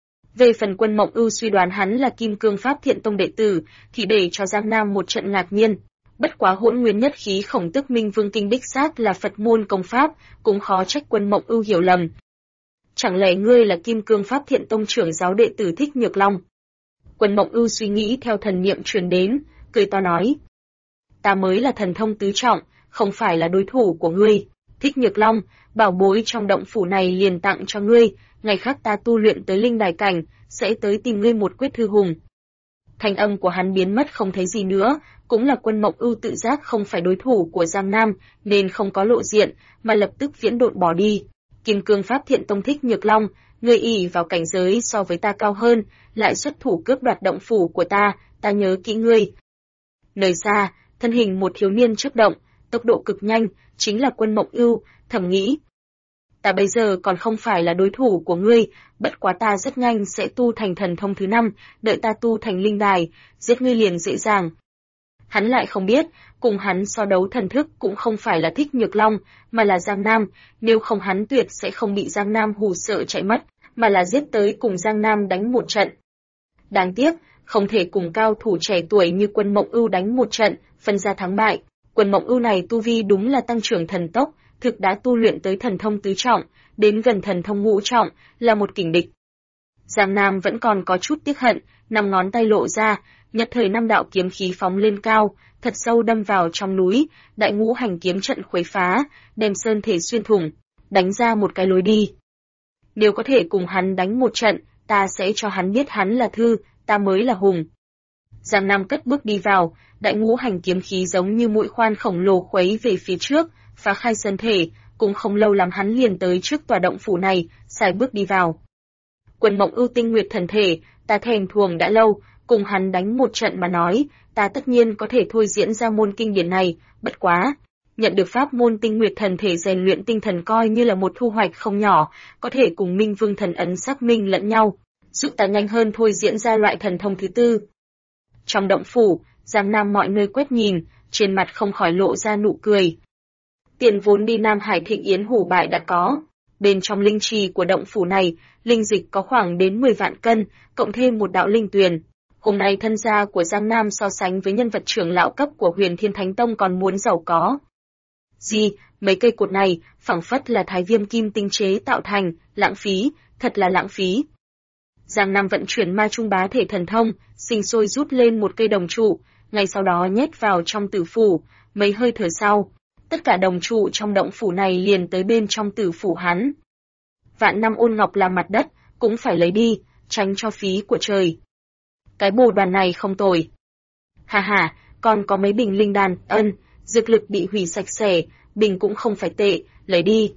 Về phần Quân Mộng Ưu suy đoán hắn là Kim Cương Pháp Thiện Tông đệ tử, thì để cho Giang Nam một trận ngạc nhiên. Bất quá Hỗn Nguyên Nhất Khí Khổng Tức Minh Vương Kinh đích xác là Phật môn công pháp, cũng khó trách Quân Mộng Ưu hiểu lầm. Chẳng lẽ ngươi là Kim Cương Pháp Thiện Tông trưởng giáo đệ tử Thích Nhược Long? Quân Mộng Ưu suy nghĩ theo thần niệm truyền đến, cười to nói: ta mới là thần thông tứ trọng, không phải là đối thủ của ngươi. Thích Nhược Long, bảo bối trong động phủ này liền tặng cho ngươi, ngày khác ta tu luyện tới linh đài cảnh, sẽ tới tìm ngươi một quyết thư hùng. Thanh âm của hắn biến mất không thấy gì nữa, cũng là Quân Mộng Ưu tự giác không phải đối thủ của Giang Nam, nên không có lộ diện, mà lập tức viễn độn bỏ đi. Kim Cương Pháp Thiện Tông Thích Nhược Long, ngươi ỷ vào cảnh giới so với ta cao hơn, lại xuất thủ cướp đoạt động phủ của ta nhớ kỹ ngươi. Nơi xa, thân hình một thiếu niên chớp động, tốc độ cực nhanh, chính là Quân Mộng Ưu, thầm nghĩ. Ta bây giờ còn không phải là đối thủ của ngươi, bất quá ta rất nhanh sẽ tu thành thần thông thứ 5, đợi ta tu thành linh đài, giết ngươi liền dễ dàng. Hắn lại không biết, cùng hắn so đấu thần thức cũng không phải là Thích Nhược Long, mà là Giang Nam, nếu không hắn tuyệt sẽ không bị Giang Nam hù sợ chạy mất, mà là giết tới cùng Giang Nam đánh một trận. Đáng tiếc, không thể cùng cao thủ trẻ tuổi như Quân Mộng Ưu đánh một trận, phân ra thắng bại. Quân Mộng Ưu này tu vi đúng là tăng trưởng thần tốc, thực đã tu luyện tới thần thông tứ trọng, đến gần thần thông ngũ trọng, là một kình địch. Giang Nam vẫn còn có chút tiếc hận, 5 ngón tay lộ ra, nhất thời 5 đạo kiếm khí phóng lên cao, thật sâu đâm vào trong núi, đại ngũ hành kiếm trận khuấy phá, đem sơn thể xuyên thủng, đánh ra một cái lối đi. Nếu có thể cùng hắn đánh một trận, ta sẽ cho hắn biết hắn là thư, ta mới là hùng. Giang Nam cất bước đi vào, đại ngũ hành kiếm khí giống như mũi khoan khổng lồ khuấy về phía trước, phá khai sơn thể, cũng không lâu lắm hắn liền tới trước tòa động phủ này, xài bước đi vào. Quân Mộng Ưu tinh nguyệt thần thể, ta thèm thuồng đã lâu, cùng hắn đánh một trận mà nói, ta tất nhiên có thể thôi diễn ra môn kinh điển này, bất quá. Nhận được pháp môn tinh nguyệt thần thể rèn luyện tinh thần coi như là một thu hoạch không nhỏ, có thể cùng Minh Vương thần ấn xác minh lẫn nhau, giúp ta nhanh hơn thôi diễn ra loại thần thông thứ 4. Trong động phủ, Giang Nam mọi nơi quét nhìn, trên mặt không khỏi lộ ra nụ cười. Tiền vốn đi Nam Hải Thịnh Yến hủ bại đã có. Bên trong linh trì của động phủ này, linh dịch có khoảng đến 10 vạn cân, cộng thêm một đạo linh tuyền. Hôm nay thân gia của Giang Nam so sánh với nhân vật trưởng lão cấp của Huyền Thiên Thánh Tông còn muốn giàu có. Gì, mấy cây cột này, phảng phất là Thái Viêm kim tinh chế tạo thành, lãng phí, thật là lãng phí. Giang Nam vận chuyển ma trung bá thể thần thông, sinh sôi rút lên một cây đồng trụ, ngay sau đó nhét vào trong tử phủ, mấy hơi thở sau, tất cả đồng trụ trong động phủ này liền tới bên trong tử phủ hắn. Vạn năm ôn ngọc làm mặt đất, cũng phải lấy đi, tránh cho phí của trời. Cái bồ đoàn này không tồi. Hà hà, còn có mấy bình linh đan, dược lực bị hủy sạch sẽ, bình cũng không phải tệ, lấy đi.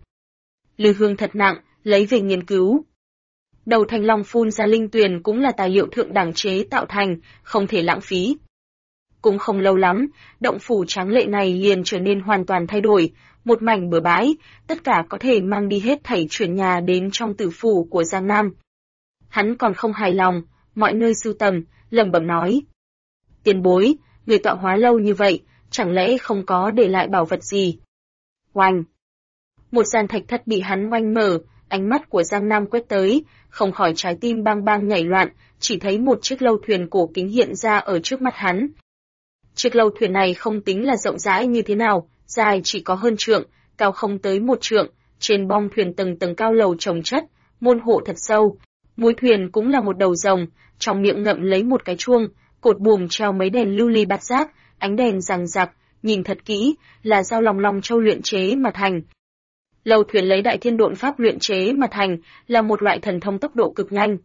Lư hương thật nặng, lấy về nghiên cứu. Đầu thanh long phun ra linh tuyền cũng là tài liệu thượng đẳng chế tạo thành, không thể lãng phí. Cũng không lâu lắm, động phủ tráng lệ này liền trở nên hoàn toàn thay đổi, một mảnh bừa bãi, tất cả có thể mang đi hết thảy chuyển nhà đến trong tử phủ của Giang Nam. Hắn còn không hài lòng, mọi nơi sưu tầm, lẩm bẩm nói. Tiền bối, người tọa hóa lâu như vậy, chẳng lẽ không có để lại bảo vật gì? Oanh! Một gian thạch thất bị hắn oanh mở, ánh mắt của Giang Nam quét tới, không khỏi trái tim bang bang nhảy loạn, chỉ thấy một chiếc lâu thuyền cổ kính hiện ra ở trước mắt hắn. Chiếc lâu thuyền này không tính là rộng rãi như thế nào, dài chỉ có hơn trượng, cao không tới 1 trượng, trên bong thuyền tầng tầng cao lầu chồng chất, môn hộ thật sâu. Mũi thuyền cũng là một đầu rồng, trong miệng ngậm lấy một cái chuông, cột buồm treo mấy đèn lưu ly bát giác, ánh đèn rằng rặc, nhìn thật kỹ, là dao lòng long châu luyện chế mà thành. Lâu thuyền lấy Đại Thiên Độn Pháp luyện chế mà thành, là một loại thần thông tốc độ cực nhanh.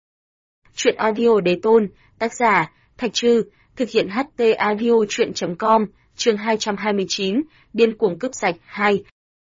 Truyện audio Đế Tôn, tác giả Thạch Trư, thực hiện HT audio truyện.com, chương 229, điên cuồng cướp sạch 2.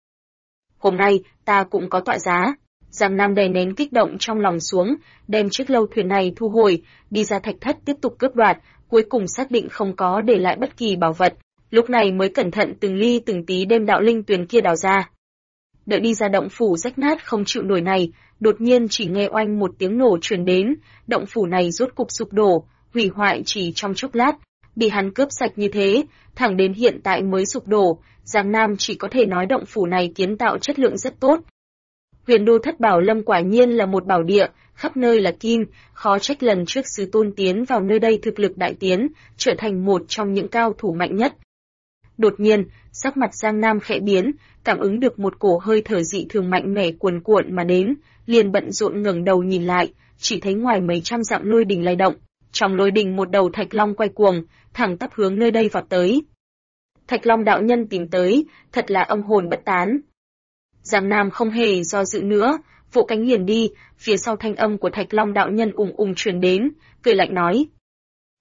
Hôm nay, ta cũng có tọa giá. Giang Nam đè nén kích động trong lòng xuống, đem chiếc lâu thuyền này thu hồi, đi ra thạch thất tiếp tục cướp đoạt, cuối cùng xác định không có để lại bất kỳ bảo vật, lúc này mới cẩn thận từng ly từng tí đem đạo linh tuyền kia đào ra. Đợi đi ra động phủ rách nát không chịu nổi này, đột nhiên chỉ nghe oanh một tiếng nổ truyền đến, động phủ này rốt cục sụp đổ, hủy hoại chỉ trong chốc lát, bị hắn cướp sạch như thế, thẳng đến hiện tại mới sụp đổ, Giang Nam chỉ có thể nói động phủ này kiến tạo chất lượng rất tốt. Huyền Đô Thất Bảo Lâm quả nhiên là một bảo địa, khắp nơi là kim, khó trách lần trước Sứ Tôn tiến vào nơi đây thực lực đại tiến, trở thành một trong những cao thủ mạnh nhất. Đột nhiên, sắc mặt Giang Nam khẽ biến, cảm ứng được một cổ hơi thở dị thường mạnh mẽ cuồn cuộn mà đến, liền bận rộn ngẩng đầu nhìn lại, chỉ thấy ngoài mấy trăm dặm lôi đình lay động, trong lôi đình một đầu thạch long quay cuồng, thẳng tắp hướng nơi đây vọt tới. Thạch Long đạo nhân tìm tới, thật là âm hồn bất tán. Giang Nam không hề do dự nữa, vỗ cánh liền đi, phía sau thanh âm của Thạch Long đạo nhân ùng ùng truyền đến, cười lạnh nói: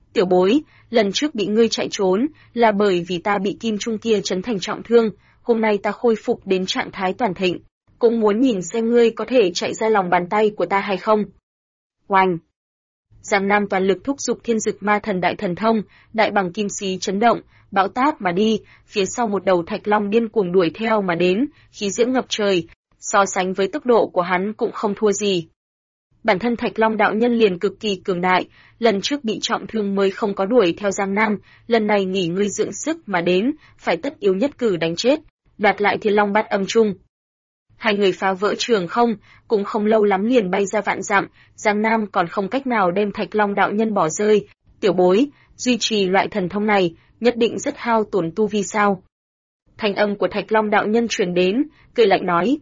Tiểu bối, lần trước bị ngươi chạy trốn, là bởi vì ta bị kim trung kia chấn thành trọng thương, hôm nay ta khôi phục đến trạng thái toàn thịnh, cũng muốn nhìn xem ngươi có thể chạy ra lòng bàn tay của ta hay không. Oanh! Giang Nam toàn lực thúc giục Thiên Dực Ma Thần Đại Thần Thông, đại bằng kim xí chấn động, bão táp mà đi, phía sau một đầu thạch long điên cuồng đuổi theo mà đến, khí diễm ngập trời, so sánh với tốc độ của hắn cũng không thua gì. Bản thân Thạch Long đạo nhân liền cực kỳ cường đại, lần trước bị trọng thương mới không có đuổi theo Giang Nam, lần này nghỉ ngơi dưỡng sức mà đến, phải tất yếu nhất cử đánh chết, đoạt lại Thiên Long Bát Âm Trung. Hai người phá vỡ trường không, cũng không lâu lắm liền bay ra vạn dặm, Giang Nam còn không cách nào đem Thạch Long đạo nhân bỏ rơi. Tiểu bối, duy trì loại thần thông này, nhất định rất hao tổn tu vi sao? Thanh âm của Thạch Long đạo nhân truyền đến, cười lạnh nói.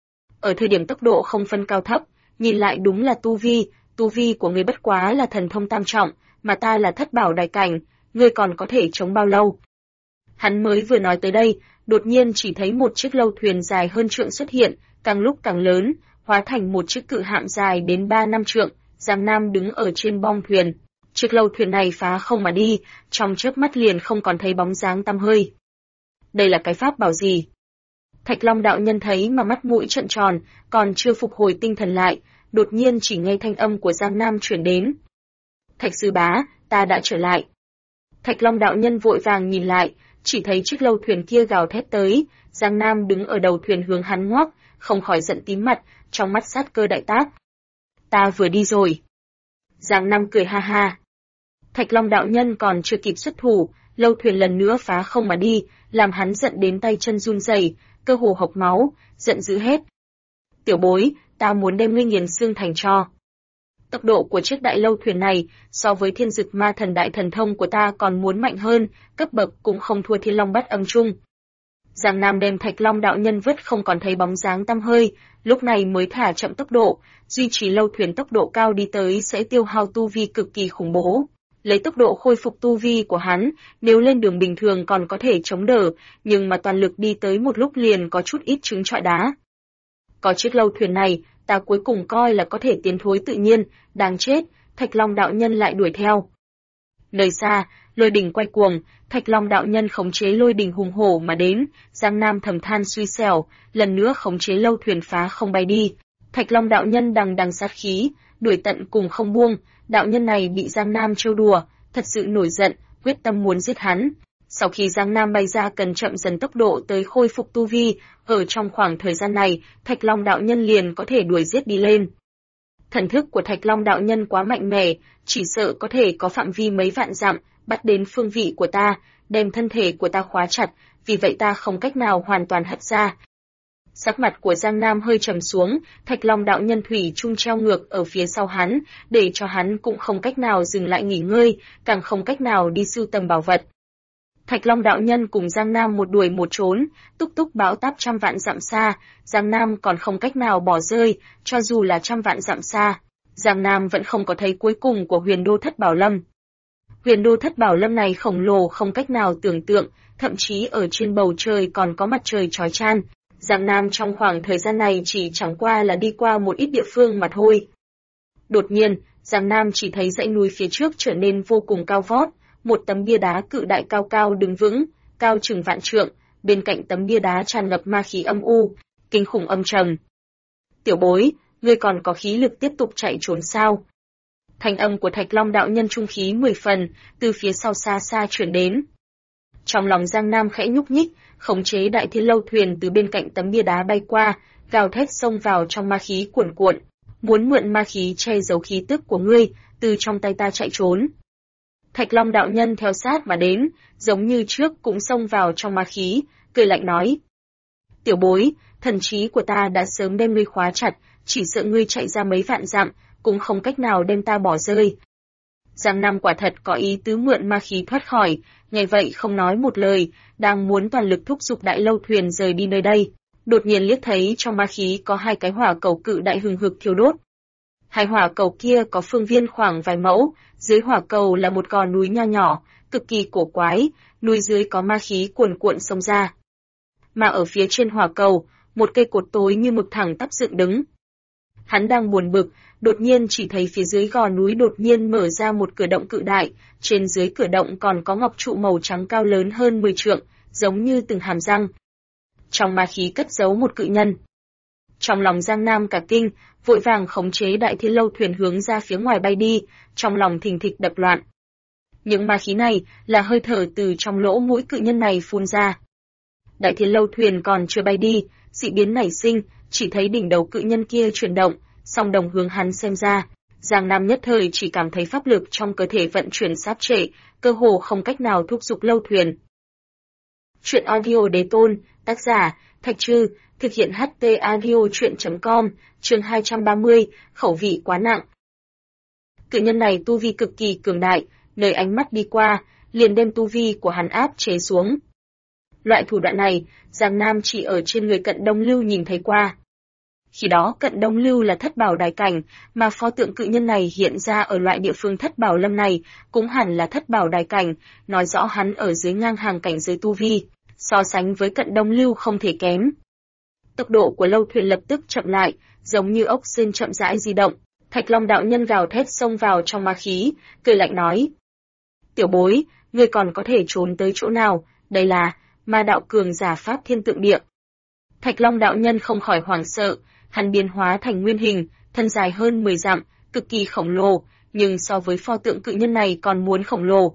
Ở thời điểm tốc độ không phân cao thấp, nhìn lại đúng là tu vi của ngươi bất quá là thần thông tam trọng, mà ta là thất bảo đại cảnh, ngươi còn có thể chống bao lâu? Hắn mới vừa nói tới đây, đột nhiên chỉ thấy một chiếc lâu thuyền dài hơn trượng xuất hiện, càng lúc càng lớn, hóa thành một chiếc cự hạm dài đến 3 năm trượng, Giang Nam đứng ở trên bong thuyền. Chiếc lâu thuyền này phá không mà đi, trong chớp mắt liền không còn thấy bóng dáng tăm hơi. Đây là cái pháp bảo gì? Thạch Long đạo nhân thấy mà mắt mũi trợn tròn, còn chưa phục hồi tinh thần lại, đột nhiên chỉ nghe thanh âm của Giang Nam truyền đến. Thạch sư bá, ta đã trở lại. Thạch Long đạo nhân vội vàng nhìn lại, chỉ thấy chiếc lâu thuyền kia gào thét tới, Giang Nam đứng ở đầu thuyền hướng hắn ngoắc, không khỏi giận tím mặt, trong mắt sát cơ đại tác. Ta vừa đi rồi. Giang Nam cười ha ha. Thạch Long đạo nhân còn chưa kịp xuất thủ, lâu thuyền lần nữa phá không mà đi, làm hắn giận đến tay chân run rẩy, cơ hồ hộc máu, giận dữ hết. Tiểu bối, ta muốn đem ngươi nghiền xương thành tro. Tốc độ của chiếc đại lâu thuyền này so với Thiên Dực Ma Thần Đại Thần Thông của ta còn muốn mạnh hơn, cấp bậc cũng không thua Thiên Long Bát Âm Trung. Giang Nam đem Thạch Long đạo nhân vứt không còn thấy bóng dáng tăm hơi, lúc này mới thả chậm tốc độ, duy trì lâu thuyền tốc độ cao đi tới sẽ tiêu hao tu vi cực kỳ khủng bố. Lấy tốc độ khôi phục tu vi của hắn, nếu lên đường bình thường còn có thể chống đỡ, nhưng mà toàn lực đi tới một lúc liền có chút ít trứng trọi đá. Có chiếc lâu thuyền này, ta cuối cùng coi là có thể tiến thối tự nhiên, đáng chết, Thạch Long đạo nhân lại đuổi theo. Nơi xa, lôi đình quay cuồng, Thạch Long đạo nhân khống chế lôi đình hùng hổ mà đến, Giang Nam thầm than suy xẻo, lần nữa khống chế lâu thuyền phá không bay đi. Thạch Long đạo nhân đằng đằng sát khí, đuổi tận cùng không buông, đạo nhân này bị Giang Nam trêu đùa, thật sự nổi giận, quyết tâm muốn giết hắn. Sau khi Giang Nam bay ra cần chậm dần tốc độ tới khôi phục tu vi, ở trong khoảng thời gian này, Thạch Long đạo nhân liền có thể đuổi giết đi lên. Thần thức của Thạch Long đạo nhân quá mạnh mẽ, chỉ sợ có thể có phạm vi mấy vạn dặm, bắt đến phương vị của ta, đem thân thể của ta khóa chặt, vì vậy ta không cách nào hoàn toàn hất ra. Sắc mặt của Giang Nam hơi trầm xuống, Thạch Long đạo nhân thủy chung treo ngược ở phía sau hắn, để cho hắn cũng không cách nào dừng lại nghỉ ngơi, càng không cách nào đi sưu tầm bảo vật. Thạch Long đạo nhân cùng Giang Nam một đuổi một trốn, túc túc bão táp trăm vạn dặm xa, Giang Nam còn không cách nào bỏ rơi, cho dù là trăm vạn dặm xa, Giang Nam vẫn không có thấy cuối cùng của Huyền Đô Thất Bảo Lâm. Huyền Đô Thất Bảo Lâm này khổng lồ không cách nào tưởng tượng, thậm chí ở trên bầu trời còn có mặt trời chói chang. Giang Nam trong khoảng thời gian này chỉ chẳng qua là đi qua một ít địa phương mà thôi. Đột nhiên, Giang Nam chỉ thấy dãy núi phía trước trở nên vô cùng cao vót, một tấm bia đá cự đại cao cao đứng vững, cao chừng vạn trượng, bên cạnh tấm bia đá tràn ngập ma khí âm u, kinh khủng âm trầm. Tiểu bối, ngươi còn có khí lực tiếp tục chạy trốn sao? Thanh âm của Thạch Long đạo nhân trung khí 10 phần, từ phía sau xa xa truyền đến. Trong lòng Giang Nam khẽ nhúc nhích, khống chế đại thiên lâu thuyền từ bên cạnh tấm bia đá bay qua, gào thét xông vào trong ma khí cuồn cuộn, muốn mượn ma khí che giấu khí tức của ngươi, từ trong tay ta chạy trốn. Thạch Long đạo nhân theo sát mà đến, giống như trước cũng xông vào trong ma khí, cười lạnh nói. Tiểu bối, thần trí của ta đã sớm đem ngươi khóa chặt, chỉ sợ ngươi chạy ra mấy vạn dặm, cũng không cách nào đem ta bỏ rơi. Giang Nam quả thật có ý tứ mượn ma khí thoát khỏi, nghe vậy không nói một lời, đang muốn toàn lực thúc giục đại lâu thuyền rời đi nơi đây. Đột nhiên liếc thấy trong ma khí có hai cái hỏa cầu cự đại hừng hực thiêu đốt. Hai hỏa cầu kia có phương viên khoảng vài mẫu, dưới hỏa cầu là một gò núi nho nhỏ, cực kỳ cổ quái, núi dưới có ma khí cuồn cuộn xông ra. Mà ở phía trên hỏa cầu, một cây cột tối như mực thẳng tắp dựng đứng. Hắn đang buồn bực, đột nhiên chỉ thấy phía dưới gò núi đột nhiên mở ra một cửa động cự đại, trên dưới cửa động còn có ngọc trụ màu trắng cao lớn hơn 10 trượng, giống như từng hàm răng. Trong ma khí cất giấu một cự nhân. Trong lòng Giang Nam cả kinh, vội vàng khống chế Đại Thiên Lâu thuyền hướng ra phía ngoài bay đi, trong lòng thình thịch đập loạn. Những ma khí này là hơi thở từ trong lỗ mũi cự nhân này phun ra. Đại Thiên Lâu thuyền còn chưa bay đi, dị biến nảy sinh, chỉ thấy đỉnh đầu cự nhân kia chuyển động, song đồng hướng hắn xem ra. Giang Nam nhất thời chỉ cảm thấy pháp lực trong cơ thể vận chuyển sáp trệ, cơ hồ không cách nào thúc giục lâu thuyền. Truyện audio Đế Tôn, tác giả, Thạch Trư, thực hiện HT audio truyện.com, chương 230, khẩu vị quá nặng. Cự nhân này tu vi cực kỳ cường đại, nơi ánh mắt đi qua, liền đem tu vi của hắn áp chế xuống. Loại thủ đoạn này, Giang Nam chỉ ở trên người Cận Đông Lưu nhìn thấy qua. Khi đó Cận Đông Lưu là thất bảo đài cảnh, mà pho tượng cự nhân này hiện ra ở loại địa phương thất bảo lâm này, cũng hẳn là thất bảo đài cảnh, nói rõ hắn ở dưới ngang hàng cảnh giới tu vi, so sánh với Cận Đông Lưu không thể kém. Tốc độ của lâu thuyền lập tức chậm lại, giống như ốc sên chậm rãi di động. Thạch Long đạo nhân gào thét xông vào trong ma khí, cười lạnh nói: "Tiểu bối, ngươi còn có thể trốn tới chỗ nào? Đây là ma đạo cường giả pháp thiên tượng địa." Thạch Long đạo nhân không khỏi hoảng sợ, hắn biến hóa thành nguyên hình, thân dài hơn 10 dặm, cực kỳ khổng lồ, nhưng so với pho tượng cự nhân này còn muốn khổng lồ.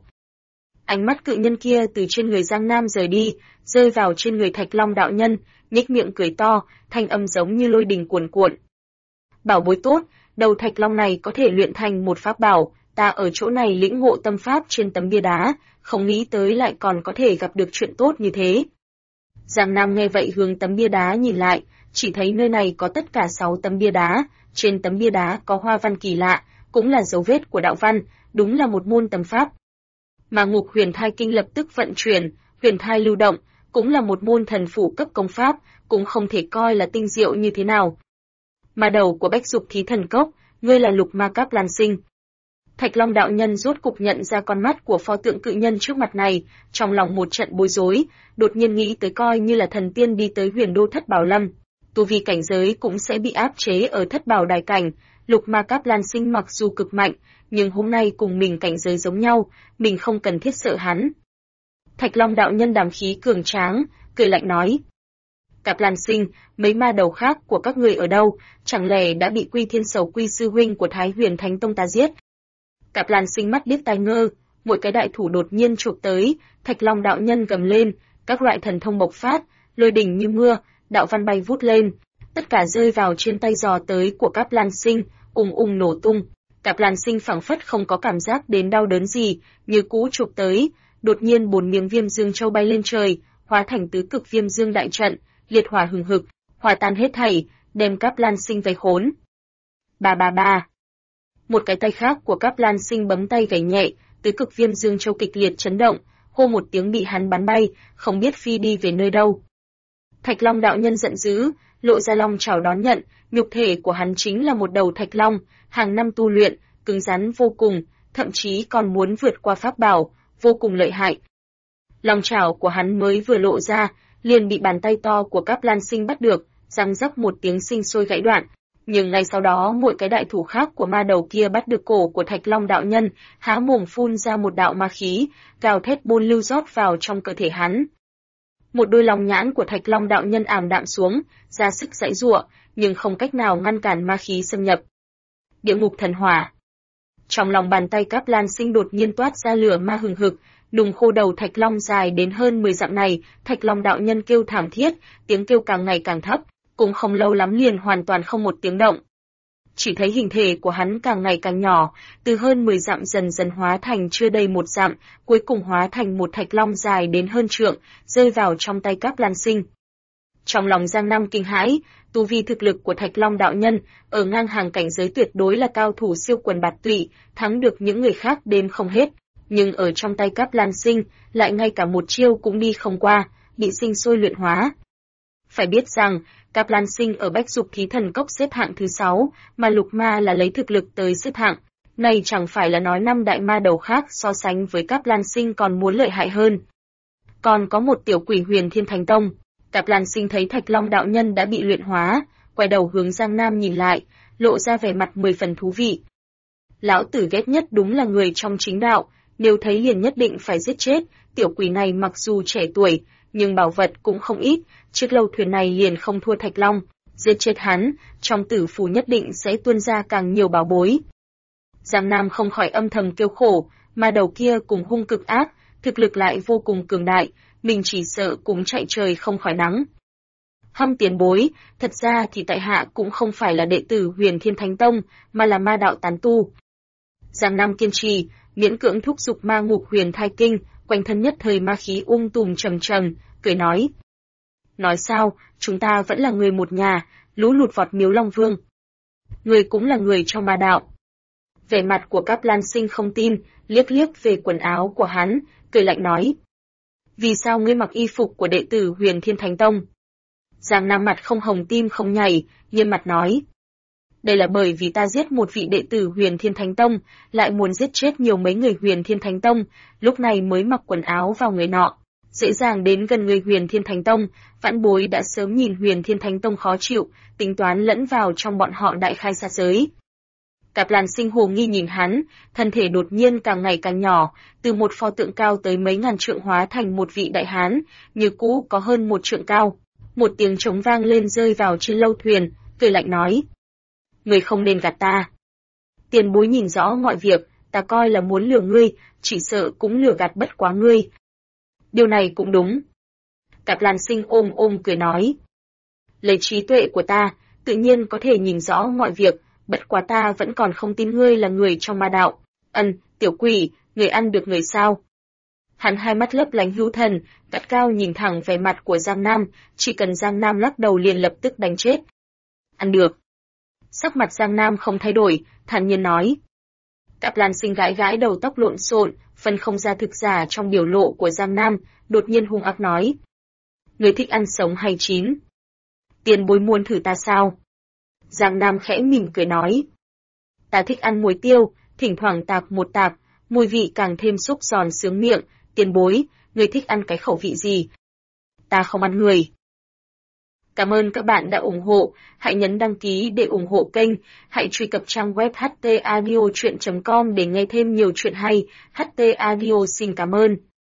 Ánh mắt cự nhân kia từ trên người Giang Nam rời đi, rơi vào trên người Thạch Long đạo nhân, nhếch miệng cười to, thanh âm giống như lôi đình cuồn cuộn. "Bảo bối tốt, đầu Thạch Long này có thể luyện thành một pháp bảo, ta ở chỗ này lĩnh ngộ tâm pháp trên tấm bia đá, không nghĩ tới lại còn có thể gặp được chuyện tốt như thế." Giang Nam nghe vậy hướng tấm bia đá nhìn lại, chỉ thấy nơi này có tất cả 6 tấm bia đá, trên tấm bia đá có hoa văn kỳ lạ, cũng là dấu vết của đạo văn, đúng là một môn tâm pháp. Mà Ngục Huyền Thai Kinh lập tức vận chuyển, huyền thai lưu động, cũng là một môn thần phủ cấp công pháp, cũng không thể coi là tinh diệu như thế nào. Mà đầu của Bách Dục Thí Thần Cốc, ngươi là Lục Ma Cáp Lan Sinh. Thạch Long đạo nhân rốt cục nhận ra con mắt của pho tượng cự nhân trước mặt này, trong lòng một trận bối rối, đột nhiên nghĩ tới coi như là thần tiên đi tới Huyền Đô Thất Bảo Lâm, tu vi cảnh giới cũng sẽ bị áp chế ở Thất Bảo Đài cảnh. Lục Ma Cáp Lan Sinh mặc dù cực mạnh, nhưng hôm nay cùng mình cảnh giới giống nhau, mình không cần thiết sợ hắn. Thạch Long đạo nhân đàm khí cường tráng, cười lạnh nói: "Cáp Lan Sinh, mấy ma đầu khác của các người ở đâu, chẳng lẽ đã bị Quy Thiên Sầu Quy sư huynh của Thái Huyền Thánh Tông ta giết?" Cáp Lan Sinh mắt điếc tai ngơ, một cái đại thủ đột nhiên chụp tới, Thạch Long đạo nhân gầm lên, các loại thần thông bộc phát, lôi đỉnh như mưa, đạo văn bay vút lên, tất cả rơi vào trên tay giò tới của Cáp Lan Sinh, ùng nổ tung. Cáp Lan Sinh phảng phất không có cảm giác đến đau đớn gì, như cũ chụp tới, đột nhiên 4 miếng viêm dương châu bay lên trời, hóa thành tứ cực viêm dương đại trận, liệt hỏa hừng hực, hòa tan hết thảy, đem Cáp Lan Sinh vây khốn. Ba ba ba. Một cái tay khác của Cáp Lan Sinh bấm tay gảy nhẹ, tứ cực viêm dương châu kịch liệt chấn động, hô một tiếng bị hắn bắn bay, không biết phi đi về nơi đâu. Thạch Long đạo nhân giận dữ, lộ ra long chảo đón nhận, nhục thể của hắn chính là một đầu thạch long, hàng năm tu luyện, cứng rắn vô cùng, thậm chí còn muốn vượt qua pháp bảo, vô cùng lợi hại. Long chảo của hắn mới vừa lộ ra, liền bị bàn tay to của Cáp Lan Sinh bắt được, răng rắc một tiếng sinh sôi gãy đoạn. Nhưng ngay sau đó mỗi cái đại thủ khác của ma đầu kia bắt được cổ của Thạch Long đạo nhân, há mồm phun ra một đạo ma khí, gào thét bôn lưu rót vào trong cơ thể hắn. Một đôi lòng nhãn của Thạch Long đạo nhân ảm đạm xuống, ra sức giãy giụa, nhưng không cách nào ngăn cản ma khí xâm nhập. Địa ngục thần hỏa. Trong lòng bàn tay Cáp Lan Sinh đột nhiên toát ra lửa ma hừng hực, nùng khô đầu Thạch Long dài đến hơn 10 dặm này, Thạch Long đạo nhân kêu thảm thiết, tiếng kêu càng ngày càng thấp, cũng không lâu lắm liền hoàn toàn không một tiếng động. Chỉ thấy hình thể của hắn càng ngày càng nhỏ, từ hơn 10 dặm dần dần hóa thành chưa đầy 1 dặm, cuối cùng hóa thành một thạch long dài đến hơn trượng, rơi vào trong tay Cáp Lan Sinh. Trong lòng Giang Nam kinh hãi, tu vi thực lực của Thạch Long đạo nhân ở ngang hàng cảnh giới tuyệt đối là cao thủ siêu quần bạt tụy, thắng được những người khác đếm không hết, nhưng ở trong tay Cáp Lan Sinh, lại ngay cả một chiêu cũng đi không qua, bị sinh sôi luyện hóa. Phải biết rằng, Cáp Lan Sinh ở Bách Dục Thí Thần Cốc xếp hạng thứ 6, mà Lục Ma là lấy thực lực tới xếp hạng. Này chẳng phải là nói 5 đại ma đầu khác so sánh với Cáp Lan Sinh còn muốn lợi hại hơn. Còn có một tiểu quỷ Huyền Thiên Thánh Tông. Cáp Lan Sinh thấy Thạch Long đạo nhân đã bị luyện hóa, quay đầu hướng Giang Nam nhìn lại, lộ ra vẻ mặt 10 phần thú vị. Lão tử ghét nhất đúng là người trong chính đạo, nếu thấy liền nhất định phải giết chết, tiểu quỷ này mặc dù trẻ tuổi, nhưng bảo vật cũng không ít, chiếc lâu thuyền này liền không thua Thạch Long, giết chết hắn, trong tử phủ nhất định sẽ tuôn ra càng nhiều bảo bối. Giang Nam không khỏi âm thầm kêu khổ, mà đầu kia cùng hung cực ác, thực lực lại vô cùng cường đại, mình chỉ sợ cũng chạy trời không khỏi nắng. Hâm tiền bối, thật ra thì tại hạ cũng không phải là đệ tử Huyền Thiên Thánh Tông, mà là ma đạo tán tu. Giang Nam kiên trì, miễn cưỡng thúc giục ma ngục huyền thai kinh, quanh thân nhất thời ma khí tùm trầm trầm, cười nói. Nói sao, chúng ta vẫn là người một nhà, lũ lụt vọt Miếu Long Vương. Người cũng là người trong ma đạo. Vẻ mặt của Cáp Lan Sinh không tin, liếc liếc về quần áo của hắn, cười lạnh nói. Vì sao ngươi mặc y phục của đệ tử Huyền Thiên Thánh Tông? Giang Nam mặt không hồng tim không nhảy, nghiêm mặt nói. Đây là bởi vì ta giết một vị đệ tử Huyền Thiên Thánh Tông, lại muốn giết chết nhiều mấy người Huyền Thiên Thánh Tông, lúc này mới mặc quần áo vào người nọ. Dễ dàng đến gần người Huyền Thiên Thánh Tông, vãn bối đã sớm nhìn Huyền Thiên Thánh Tông khó chịu, tính toán lẫn vào trong bọn họ đại khai xa giới. Cáp Lan Sinh hồ nghi nhìn hắn, thân thể đột nhiên càng ngày càng nhỏ, từ một pho tượng cao tới mấy ngàn trượng hóa thành một vị đại hán, như cũ có hơn 1 trượng cao. Một tiếng trống vang lên rơi vào trên lâu thuyền, cười lạnh nói. Ngươi không nên gạt ta. Tiền bối nhìn rõ mọi việc, ta coi là muốn lừa ngươi, chỉ sợ cũng lừa gạt bất quá ngươi. Điều này cũng đúng. Cáp Lan Sinh ôm cười nói. Lấy trí tuệ của ta, tự nhiên có thể nhìn rõ mọi việc, bất quá ta vẫn còn không tin ngươi là người trong ma đạo. Tiểu quỷ, người ăn được người sao? Hắn hai mắt lấp lánh hữu thần, gắt cao nhìn thẳng về mặt của Giang Nam, chỉ cần Giang Nam lắc đầu liền lập tức đánh chết. Ăn được. Sắc mặt Giang Nam không thay đổi, thản nhiên nói. Cáp Lan Sinh gãi gãi đầu tóc lộn xộn, phân không ra thực giả trong biểu lộ của Giang Nam, đột nhiên hung ác nói. Người thích ăn sống hay chín? Tiền bối muốn thử ta sao? Giang Nam khẽ mỉm cười nói. Ta thích ăn muối tiêu, thỉnh thoảng tạp một tạp, mùi vị càng thêm xúc giòn sướng miệng. Tiền bối, người thích ăn cái khẩu vị gì? Ta không ăn người. Cảm ơn các bạn đã ủng hộ, hãy nhấn đăng ký để ủng hộ kênh, hãy truy cập trang web htaudio.com để nghe thêm nhiều chuyện hay. HT Audio xin cảm ơn.